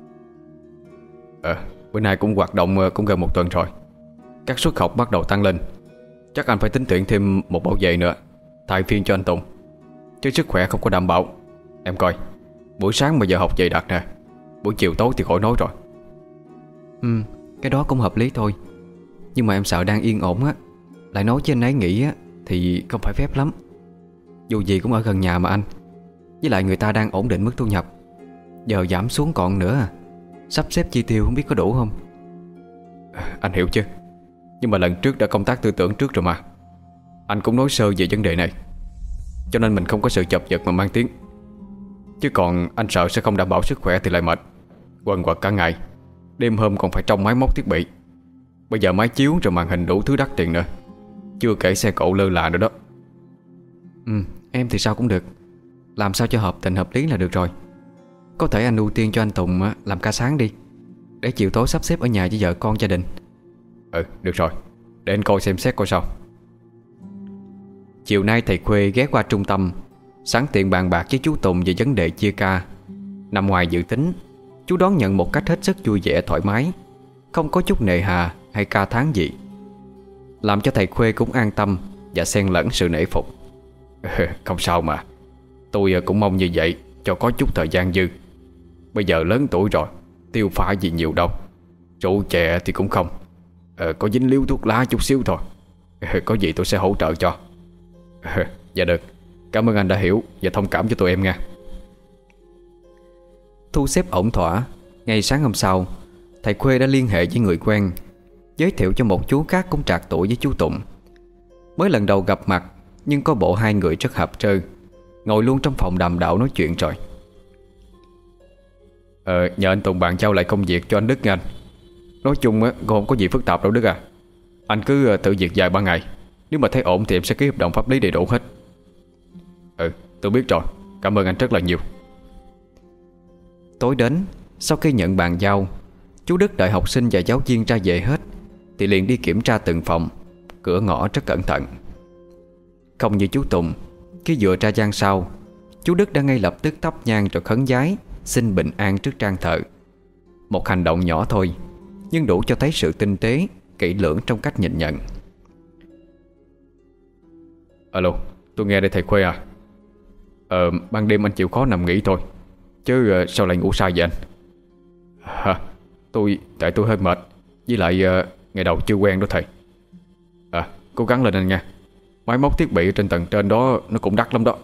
Ờ, bữa nay cũng hoạt động cũng gần một tuần rồi. Các suất học bắt đầu tăng lên. Chắc anh phải tính tuyển thêm một bảo vệ nữa, thay phiên cho anh Tùng. Chứ sức khỏe không có đảm bảo. Em coi, buổi sáng mà giờ học dày đặc nè, buổi chiều tối thì khỏi nói rồi. Ừ, cái đó cũng hợp lý thôi. Nhưng mà em sợ đang yên ổn á, lại nói với anh ấy nghỉ á thì không phải phép lắm. Dù gì cũng ở gần nhà mà anh. Với lại người ta đang ổn định mức thu nhập, giờ giảm xuống còn nữa à. Sắp xếp chi tiêu không biết có đủ không. Anh hiểu chứ, nhưng mà lần trước đã công tác tư tưởng trước rồi mà. Anh cũng nói sơ về vấn đề này, cho nên mình không có sự chập vật mà mang tiếng. Chứ còn anh sợ sẽ không đảm bảo sức khỏe thì lại mệt, quần quật cả ngày, đêm hôm còn phải trông máy móc thiết bị. Bây giờ máy chiếu rồi màn hình đủ thứ đắt tiền nữa, chưa kể xe cộ lơ là nữa đó. Ừ, em thì sao cũng được. Làm sao cho hợp tình hợp lý là được rồi. Có thể anh ưu tiên cho anh Tùng làm ca sáng đi, để chiều tối sắp xếp ở nhà với vợ con gia đình. Ừ, được rồi, để anh coi xem xét coi sao. Chiều nay thầy Khuê ghé qua trung tâm, sẵn tiện bàn bạc với chú Tùng về vấn đề chia ca. Nằm ngoài dự tính, chú đón nhận một cách hết sức vui vẻ thoải mái, không có chút nề hà hay ca thán gì, làm cho thầy Khuê cũng an tâm và xen lẫn sự nể phục. Không sao mà, tôi cũng mong như vậy cho có chút thời gian dư. Bây giờ lớn tuổi rồi, tiêu pha gì nhiều đâu. Rượu chè thì cũng không, ờ, có dính líu thuốc lá chút xíu thôi. Có gì tôi sẽ hỗ trợ cho. Dạ được, cảm ơn anh đã hiểu và thông cảm cho tụi em nha. Thu xếp ổn thỏa, ngày sáng hôm sau, thầy Khuê đã liên hệ với người quen, giới thiệu cho một chú khác cũng trạc tuổi với chú Tùng. Mới lần đầu gặp mặt, nhưng có bộ hai người rất hợp trơ. ngồi luôn trong phòng đàm đạo nói chuyện rồi. Ờ, nhờ anh Tùng bàn giao lại công việc cho anh Đức nha anh. Nói chung á, không có gì phức tạp đâu Đức à. Anh cứ tự việc vài ba ngày. Nếu mà thấy ổn thì em sẽ ký hợp đồng pháp lý đầy đủ hết. Ừ, tôi biết rồi. Cảm ơn anh rất là nhiều. Tối đến, sau khi nhận bàn giao, chú Đức đợi học sinh và giáo viên ra về hết thì liền đi kiểm tra từng phòng, cửa ngõ rất cẩn thận. Không như chú Tùng, khi vừa ra gian sau, chú Đức đã ngay lập tức thắp nhang rồi khấn vái xin bình an trước trang thờ. Một hành động nhỏ thôi, nhưng đủ cho thấy sự tinh tế, kỹ lưỡng trong cách nhìn nhận. Alo, tôi nghe đây thầy Khuê à. Ờ, ban đêm anh chịu khó nằm nghỉ thôi, chứ uh, sao lại ngủ sai vậy anh? Hả, tôi, tại tôi hơi mệt. Với lại uh, ngày đầu chưa quen đó thầy. À, cố gắng lên anh nha. Máy móc thiết bị trên tầng trên đó nó cũng đắt lắm đó.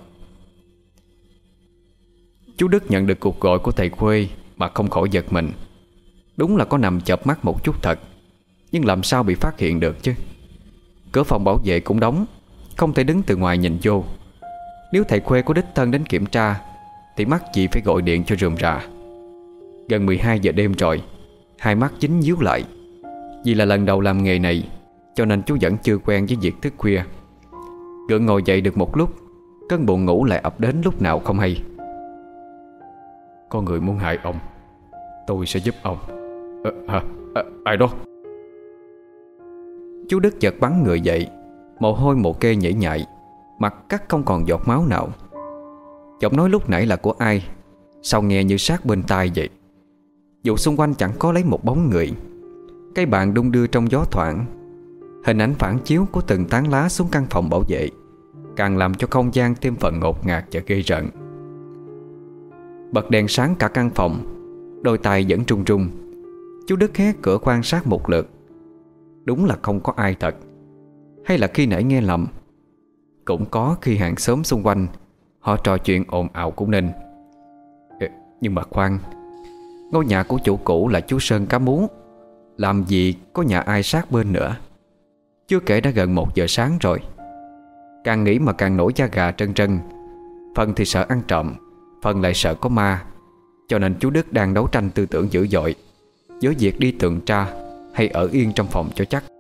Chú Đức nhận được cuộc gọi của thầy Khuê mà không khỏi giật mình. Đúng là có nằm chợp mắt một chút thật, nhưng làm sao bị phát hiện được chứ. Cửa phòng bảo vệ cũng đóng, không thể đứng từ ngoài nhìn vô. Nếu thầy Khuê có đích thân đến kiểm tra thì mắc gì phải gọi điện cho rườm rà. Gần mười hai giờ đêm rồi, hai mắt dính díu lại. Vì là lần đầu làm nghề này, cho nên chú vẫn chưa quen với việc thức khuya. Gượng ngồi dậy được một lúc, cơn buồn ngủ lại ập đến lúc nào không hay. Có người muốn hại ông, tôi sẽ giúp ông. à, hả? À, ai đó? Chú Đức giật bắn người dậy, mồ hôi mồ kê nhễ nhại, mặt cắt không còn giọt máu nào. Giọng nói lúc nãy là của ai, sao nghe như sát bên tai vậy? Dù xung quanh chẳng có lấy một bóng người. Cây bàn đung đưa trong gió thoảng. Hình ảnh phản chiếu của từng tán lá xuống căn phòng bảo vệ càng làm cho không gian thêm phần ngột ngạt và ghê rợn. Bật đèn sáng cả căn phòng, đôi tay vẫn run run. Chú Đức hé cửa quan sát một lượt. Đúng là không có ai thật. Hay là khi nãy nghe lầm? Cũng có khi hàng xóm xung quanh họ trò chuyện ồn ào cũng nên. Nhưng mà khoan, ngôi nhà của chủ cũ là chú Sơn Cá Mú, làm gì có nhà ai sát bên nữa. Chưa kể đã gần một giờ sáng rồi. Càng nghĩ mà càng nổi da gà trân trân. Phần thì sợ ăn trộm, phần lại sợ có ma. Cho nên chú Đức đang đấu tranh tư tưởng dữ dội với việc đi tuần tra hay ở yên trong phòng cho chắc.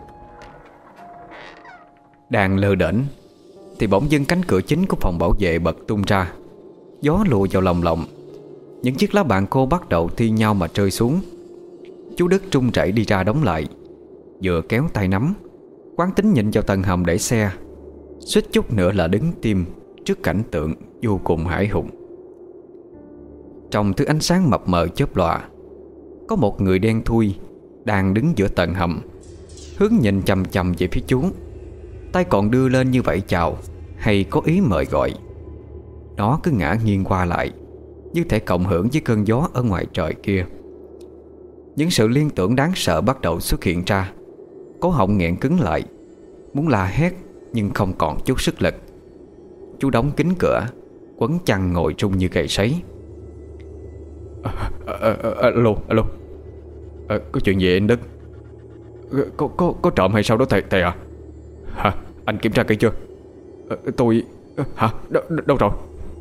Đang lơ đễnh thì bỗng dưng cánh cửa chính của phòng bảo vệ bật tung ra. Gió lùa vào lồng lộng. Những chiếc lá bàn khô bắt đầu thi nhau mà rơi xuống. Chú Đức trung chảy đi ra đóng lại, vừa kéo tay nắm, quán tính nhìn vào tầng hầm để xe, suýt chút nữa là đứng tim trước cảnh tượng vô cùng hãi hùng. Trong thứ ánh sáng mập mờ chớp lòa, có một người đen thui đang đứng giữa tầng hầm, hướng nhìn chằm chằm về phía chú. Tay còn đưa lên như vậy chào, hay có ý mời gọi. Nó cứ ngả nghiêng qua lại, như thể cộng hưởng với cơn gió ở ngoài trời kia. Những sự liên tưởng đáng sợ bắt đầu xuất hiện ra. Cổ họng nghẹn cứng lại, muốn la hét nhưng không còn chút sức lực. Chú đóng kín cửa, quấn chăn ngồi run như cầy sấy. à, à, à, Alo, alo à, có chuyện gì anh Đức? Có, có, có trộm hay sao đó thầy, thầy à? Hả? Anh kiểm tra kỹ chưa? à, Tôi... Hả? Đâu, đâu rồi?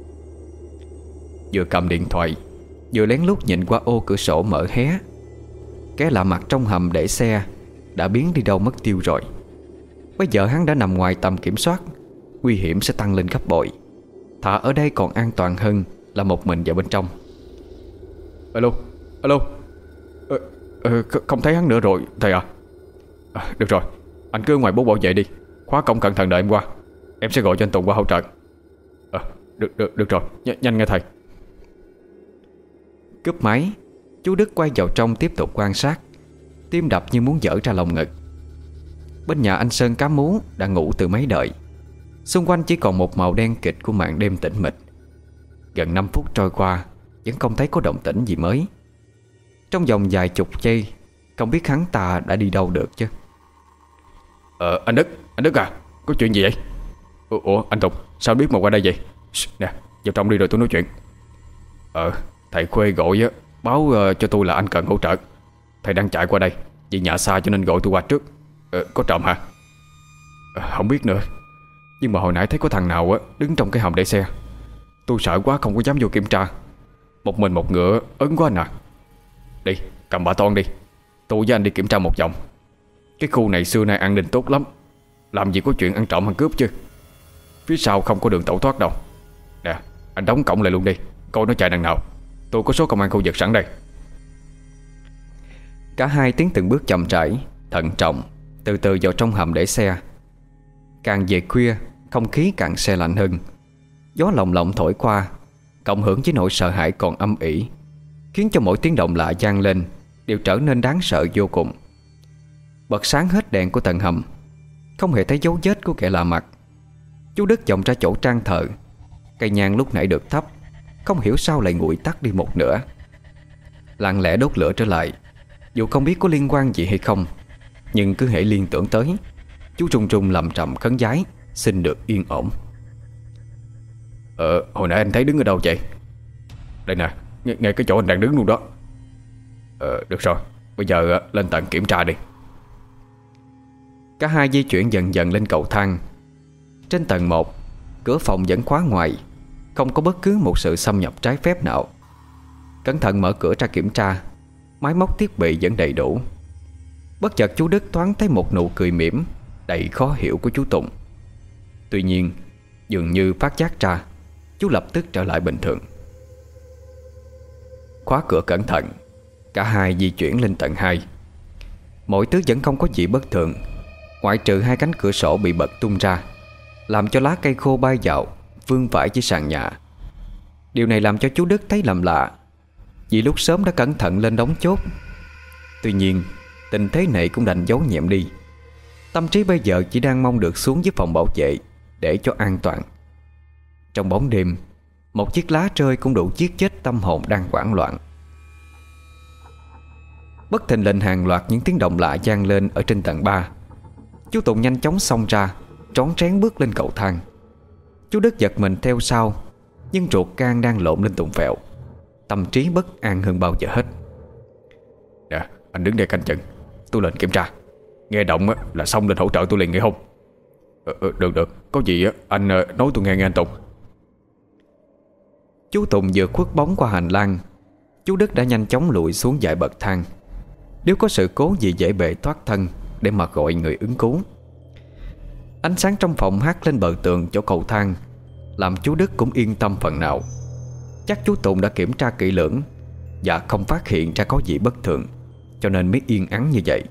Vừa cầm điện thoại, vừa lén lút nhìn qua ô cửa sổ mở hé. Cái lạ mặt trong hầm để xe đã biến đi đâu mất tiêu rồi. Bây giờ hắn đã nằm ngoài tầm kiểm soát, nguy hiểm sẽ tăng lên gấp bội. Thà ở đây còn an toàn hơn là một mình vào bên trong. Alo, alo ờ, ờ, Không thấy hắn nữa rồi thầy à? à Được rồi, anh cứ ở ngoài bố bảo vệ đi, khóa cổng cẩn thận đợi em qua. Em sẽ gọi cho anh Tùng qua hỗ trợ. à, được, được, được rồi, Nh nhanh nghe thầy. Cúp máy, chú Đức quay vào trong tiếp tục quan sát. Tim đập như muốn vỡ ra lồng ngực. Bên nhà anh Sơn Cá Mú đã ngủ từ mấy đợi. Xung quanh chỉ còn một màu đen kịch của màn đêm tĩnh mịch. Gần năm phút trôi qua, vẫn không thấy có động tĩnh gì mới. Trong vòng vài chục giây, không biết hắn ta đã đi đâu được chứ. Ờ anh Đức, anh Đức à, có chuyện gì vậy? Ủa anh Tùng, sao biết mà qua đây vậy? Nè, vào trong đi rồi tôi nói chuyện. Ờ, thầy Khuê gọi á, báo uh, cho tôi là anh cần hỗ trợ. Thầy đang chạy qua đây, vì nhà xa cho nên gọi tôi qua trước. ờ, Có trộm hả? Ờ, không biết nữa. Nhưng mà hồi nãy thấy có thằng nào á đứng trong cái hầm để xe, Tôi sợ quá không có dám vô kiểm tra. Một mình một ngựa ấn quá anh à. Đi, cầm bà Toan đi. Tôi với anh đi kiểm tra một vòng. Cái khu này xưa nay an ninh tốt lắm, làm gì có chuyện ăn trộm ăn cướp chứ. Phía sau không có đường tẩu thoát đâu. Nè, anh đóng cổng lại luôn đi, coi nó chạy đằng nào. Tôi có số công an khu vực sẵn đây. Cả hai tiến từng bước chậm rãi, thận trọng, từ từ vào trong hầm để xe. Càng về khuya, không khí càng se lạnh hơn. Gió lồng lộng thổi qua, cộng hưởng với nỗi sợ hãi còn âm ỉ, khiến cho mỗi tiếng động lạ vang lên đều trở nên đáng sợ vô cùng. Bật sáng hết đèn của tầng hầm, không hề thấy dấu vết của kẻ lạ mặt. Chú Đức vòng ra chỗ trang thờ. Cây nhang lúc nãy được thắp, không hiểu sao lại nguội tắt đi một nửa. Lặng lẽ đốt lửa trở lại. Dù không biết có liên quan gì hay không, nhưng cứ hễ liên tưởng tới, chú trung trung lầm trầm khấn vái, xin được yên ổn. Ờ, hồi nãy anh thấy đứng ở đâu vậy? Đây nè, ngay, ngay cái chỗ anh đang đứng luôn đó. Ờ, được rồi, bây giờ lên tầng kiểm tra đi. Cả hai di chuyển dần dần lên cầu thang. Trên tầng một, cửa phòng vẫn khóa ngoài, không có bất cứ một sự xâm nhập trái phép nào. Cẩn thận mở cửa ra kiểm tra, máy móc thiết bị vẫn đầy đủ. Bất chợt chú Đức thoáng thấy một nụ cười mỉm đầy khó hiểu của chú Tùng. Tuy nhiên, dường như phát giác ra, chú lập tức trở lại bình thường. Khóa cửa cẩn thận, cả hai di chuyển lên tầng hai. Mọi thứ vẫn không có gì bất thường, ngoại trừ hai cánh cửa sổ bị bật tung ra, làm cho lá cây khô bay vào, vương vãi dưới sàn nhà. Điều này làm cho chú Đức thấy lầm lạ, vì lúc sớm đã cẩn thận lên đóng chốt. Tuy nhiên, tình thế này cũng đành giấu nhẹm đi. Tâm trí bây giờ chỉ đang mong được xuống dưới phòng bảo vệ để cho an toàn. Trong bóng đêm, một chiếc lá rơi cũng đủ giết chết tâm hồn đang hoảng loạn. Bất thình lình hàng loạt những tiếng động lạ vang lên ở trên tầng ba. Chú Tùng nhanh chóng xông ra, trón trén bước lên cầu thang. Chú Đức giật mình theo sau, nhưng ruột gan đang lộn lên tùng phèo, tâm trí bất an hơn bao giờ hết. Nè, anh đứng đây canh chừng, tôi lên kiểm tra. Nghe động là xông lên hỗ trợ tôi liền, nghe không? ờ, ờ, Được được, có gì anh nói tôi nghe nghe anh Tùng. Chú Tùng vừa khuất bóng qua hành lang, chú Đức đã nhanh chóng lùi xuống vài bậc thang. Nếu có sự cố gì dễ bề thoát thân để mà gọi người ứng cứu. Ánh sáng trong phòng hắt lên bờ tường chỗ cầu thang, làm chú Đức cũng yên tâm phần nào. Chắc chú Tùng đã kiểm tra kỹ lưỡng và không phát hiện ra có gì bất thường, cho nên mới yên ắng như vậy.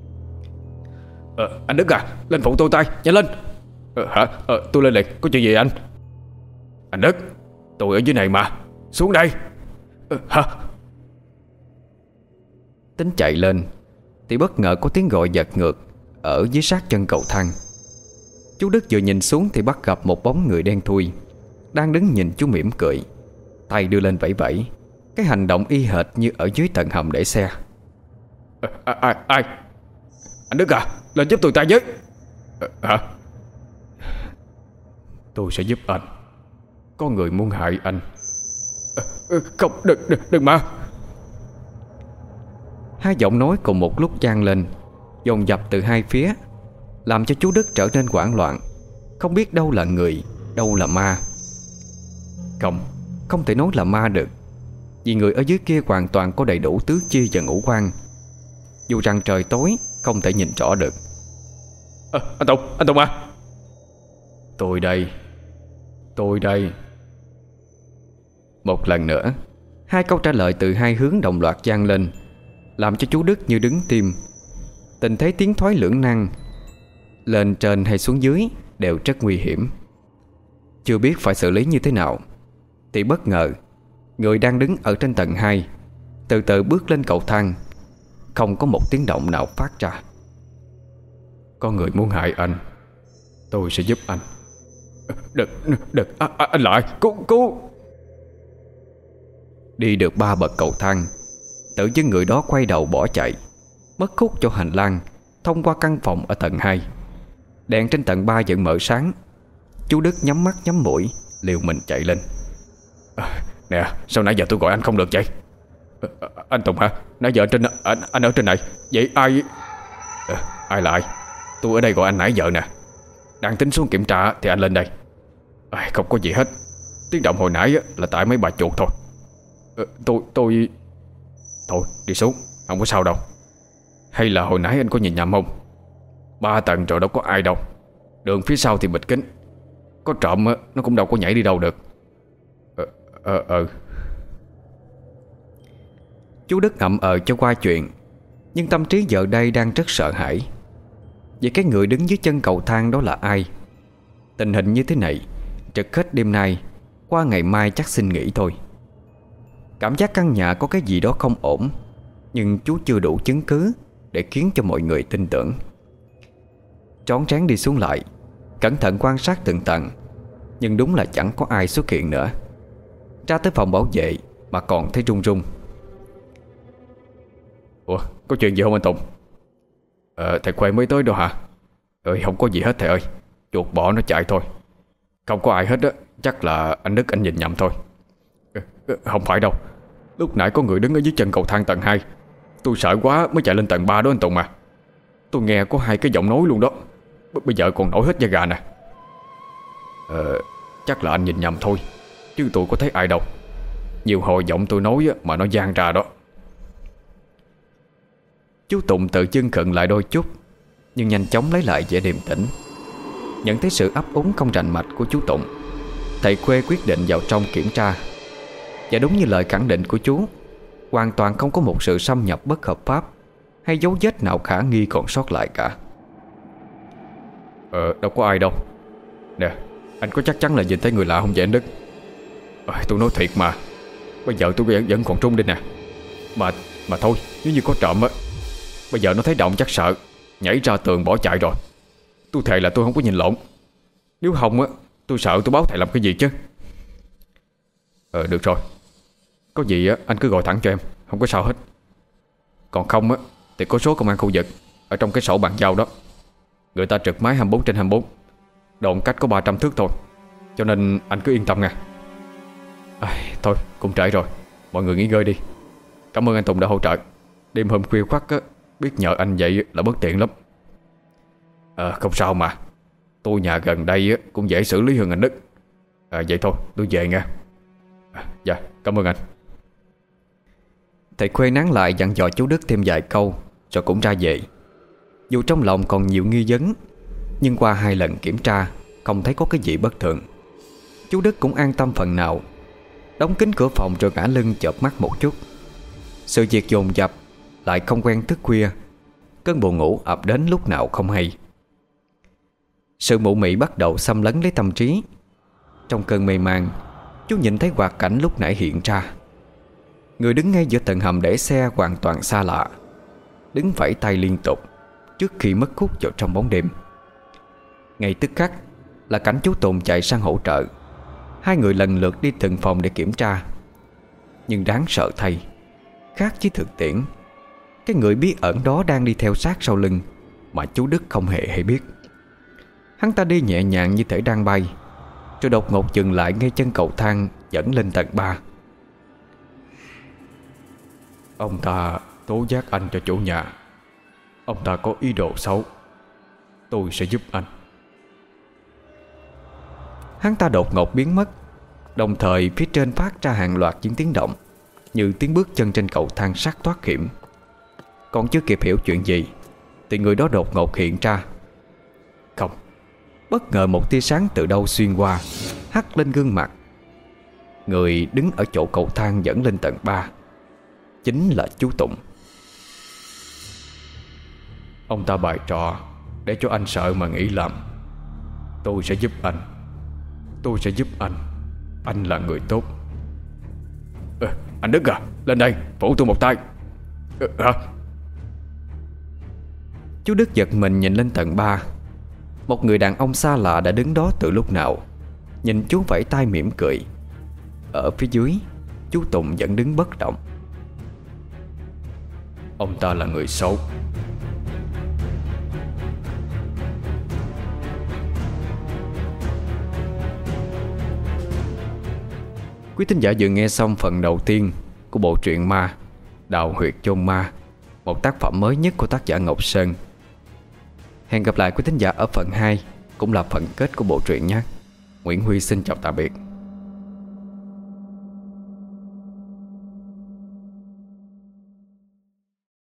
ờ, Anh Đức à, lên phụ tôi tay, nhanh lên. ờ, Hả, ờ, tôi lên liền, có chuyện gì anh? Anh Đức, tôi ở dưới này mà, xuống đây. ờ, Hả? Tính chạy lên thì bất ngờ có tiếng gọi giật ngược ở dưới sát chân cầu thang. Chú Đức vừa nhìn xuống thì bắt gặp một bóng người đen thui đang đứng nhìn chú mỉm cười, tay đưa lên vẫy vẫy, cái hành động y hệt như ở dưới tầng hầm để xe. à, à, Ai ai Anh Đức à, lên giúp tôi tay với. à, Hả? Tôi sẽ giúp anh. Có người muốn hại anh. à, Không, đừng, đừng, đừng mà. Hai giọng nói cùng một lúc vang lên, dồn dập từ hai phía, làm cho chú Đức trở nên hoảng loạn, không biết đâu là người, đâu là ma. Không, không thể nói là ma được, vì người ở dưới kia hoàn toàn có đầy đủ tứ chi và ngũ quan, dù rằng trời tối không thể nhìn rõ được. à, Anh Tùng, anh Tùng à. Tôi đây, tôi đây. Một lần nữa, hai câu trả lời từ hai hướng đồng loạt vang lên, làm cho chú Đức như đứng tim. Tình thế tiến thoái lưỡng nan, lên trên hay xuống dưới đều rất nguy hiểm. Chưa biết phải xử lý như thế nào, thì bất ngờ người đang đứng ở trên tầng hai từ từ bước lên cầu thang, không có một tiếng động nào phát ra. Có người muốn hại anh, tôi sẽ giúp anh. Đừng, đừng, à, à, anh lại, cứu, cứu. Đi được ba bậc cầu thang, tự dưng người đó quay đầu bỏ chạy, mất khúc cho hành lang thông qua căn phòng ở tầng hai. Đèn trên tầng ba vẫn mở sáng. Chú Đức nhắm mắt nhắm mũi, liều mình chạy lên. à, Nè, sao nãy giờ tôi gọi anh không được vậy? à, Anh Tùng hả? Nãy giờ trên anh, anh ở trên này. Vậy ai à, Ai là ai? Tôi ở đây gọi anh nãy giờ nè. Đang tính xuống kiểm tra thì anh lên đây. à, Không có gì hết. Tiếng động hồi nãy á, là tại mấy bà chuột thôi. ờ, Tôi tôi Thôi đi xuống, không có sao đâu. Hay là hồi nãy anh có nhìn nhầm không? Ba tầng rồi đâu có ai đâu. Đường phía sau thì bịt kín. Có trộm á, nó cũng đâu có nhảy đi đâu được. Ờ ờ ờ Chú Đức ậm ờ cho qua chuyện, nhưng tâm trí giờ đây đang rất sợ hãi. Vậy cái người đứng dưới chân cầu thang đó là ai? Tình hình như thế này, trực hết đêm nay, qua ngày mai chắc xin nghỉ thôi. Cảm giác căn nhà có cái gì đó không ổn, nhưng chú chưa đủ chứng cứ để khiến cho mọi người tin tưởng. Trón trán đi xuống lại, cẩn thận quan sát từng tầng, nhưng đúng là chẳng có ai xuất hiện nữa. Ra tới phòng bảo vệ mà còn thấy run run. Ủa, có chuyện gì không anh Tùng? Ờ, thầy Khuê mới tới đâu hả? Ơi, không có gì hết thầy ơi. Chuột bỏ nó chạy thôi. Không có ai hết á. Chắc là anh Đức anh nhìn nhầm thôi. ờ, ờ, Không phải đâu. Lúc nãy có người đứng ở dưới chân cầu thang tầng hai. Tôi sợ quá mới chạy lên tầng ba đó anh Tùng à. Tôi nghe có hai cái giọng nói luôn đó. B- Bây giờ còn nổi hết da gà nè. Ờ, chắc là anh nhìn nhầm thôi, chứ tôi có thấy ai đâu. Nhiều hồi giọng tôi nói á, mà nó vang ra đó. Chú Tụng tự chưng khựng lại đôi chút, nhưng nhanh chóng lấy lại vẻ điềm tĩnh. Nhận thấy sự ấp úng không rành mạch của chú Tụng, thầy Khuê quyết định vào trong kiểm tra. Và đúng như lời khẳng định của chú, hoàn toàn không có một sự xâm nhập bất hợp pháp hay dấu vết nào khả nghi còn sót lại cả. Ờ, đâu có ai đâu. Nè, anh có chắc chắn là nhìn thấy người lạ không vậy anh Đức? Ờ, tôi nói thiệt mà. Bây giờ tôi vẫn, vẫn còn trung đi nè. Mà mà thôi, nếu như có trộm á, bây giờ nó thấy động chắc sợ, nhảy ra tường bỏ chạy rồi. Tôi thề là tôi không có nhìn lộn. Nếu không á, tôi sợ tôi báo thầy làm cái gì chứ. Ờ, được rồi. Có gì á, anh cứ gọi thẳng cho em, không có sao hết. Còn không á, thì có số công an khu vực ở trong cái sổ bàn giao đó. Người ta trực máy hai mươi bốn trên hai mươi bốn, độn cách có ba trăm thước thôi. Cho nên anh cứ yên tâm nha. À, thôi cũng trễ rồi, mọi người nghỉ ngơi đi. Cảm ơn anh Tùng đã hỗ trợ. Đêm hôm khuya khoắt á, biết nhờ anh vậy là bất tiện lắm. À, không sao mà. Tôi nhà gần đây á, cũng dễ xử lý hơn anh Đức. À, vậy thôi tôi về nha. À, dạ cảm ơn anh. Thầy Khuê nán lại dặn dò chú Đức thêm vài câu rồi cũng ra về. Dù trong lòng còn nhiều nghi vấn, nhưng qua hai lần kiểm tra không thấy có cái gì bất thường, chú Đức cũng an tâm phần nào. Đóng kín cửa phòng rồi ngả lưng chợp mắt một chút. Sự việc dồn dập, lại không quen thức khuya, cơn buồn ngủ ập đến lúc nào không hay. Sự mụ mị bắt đầu xâm lấn lấy tâm trí. Trong cơn mê man, chú nhìn thấy hoạt cảnh lúc nãy hiện ra. Người đứng ngay giữa tầng hầm để xe hoàn toàn xa lạ, đứng vẫy tay liên tục trước khi mất hút vào trong bóng đêm. Ngay tức khắc là cảnh chú Tùng chạy sang hỗ trợ. Hai người lần lượt đi từng phòng để kiểm tra. Nhưng đáng sợ thay, khác với thực tiễn, cái người bí ẩn đó đang đi theo sát sau lưng mà chú Đức không hề hay biết. Hắn ta đi nhẹ nhàng như thể đang bay, rồi đột ngột dừng lại ngay chân cầu thang dẫn lên tầng ba. Ông ta tố giác anh cho chủ nhà. Ông ta có ý đồ xấu. Tôi sẽ giúp anh. Hắn ta đột ngột biến mất, đồng thời phía trên phát ra hàng loạt những tiếng động, như tiếng bước chân trên cầu thang sắt thoát hiểm. Còn chưa kịp hiểu chuyện gì thì người đó đột ngột hiện ra. Không, bất ngờ một tia sáng từ đâu xuyên qua, hắt lên gương mặt. Người đứng ở chỗ cầu thang dẫn lên tầng ba chính là chú Tụng. Ông ta bày trò để cho anh sợ mà nghĩ lầm. Tôi sẽ giúp anh. Tôi sẽ giúp anh. Anh là người tốt. à, Anh Đức à, lên đây phụ tôi một tay. à, Hả? Chú Đức giật mình nhìn lên tầng ba. Một người đàn ông xa lạ đã đứng đó từ lúc nào, nhìn chú vẫy tay mỉm cười. Ở phía dưới, chú Tùng vẫn đứng bất động. Ông ta là người xấu. Quý thính giả vừa nghe xong phần đầu tiên của bộ truyện ma Đào Huyệt Chôn Ma, một tác phẩm mới nhất của tác giả Ngọc Sơn. Hẹn gặp lại quý thính giả ở phần hai, cũng là phần kết của bộ truyện nhé. Nguyễn Huy xin chào tạm biệt.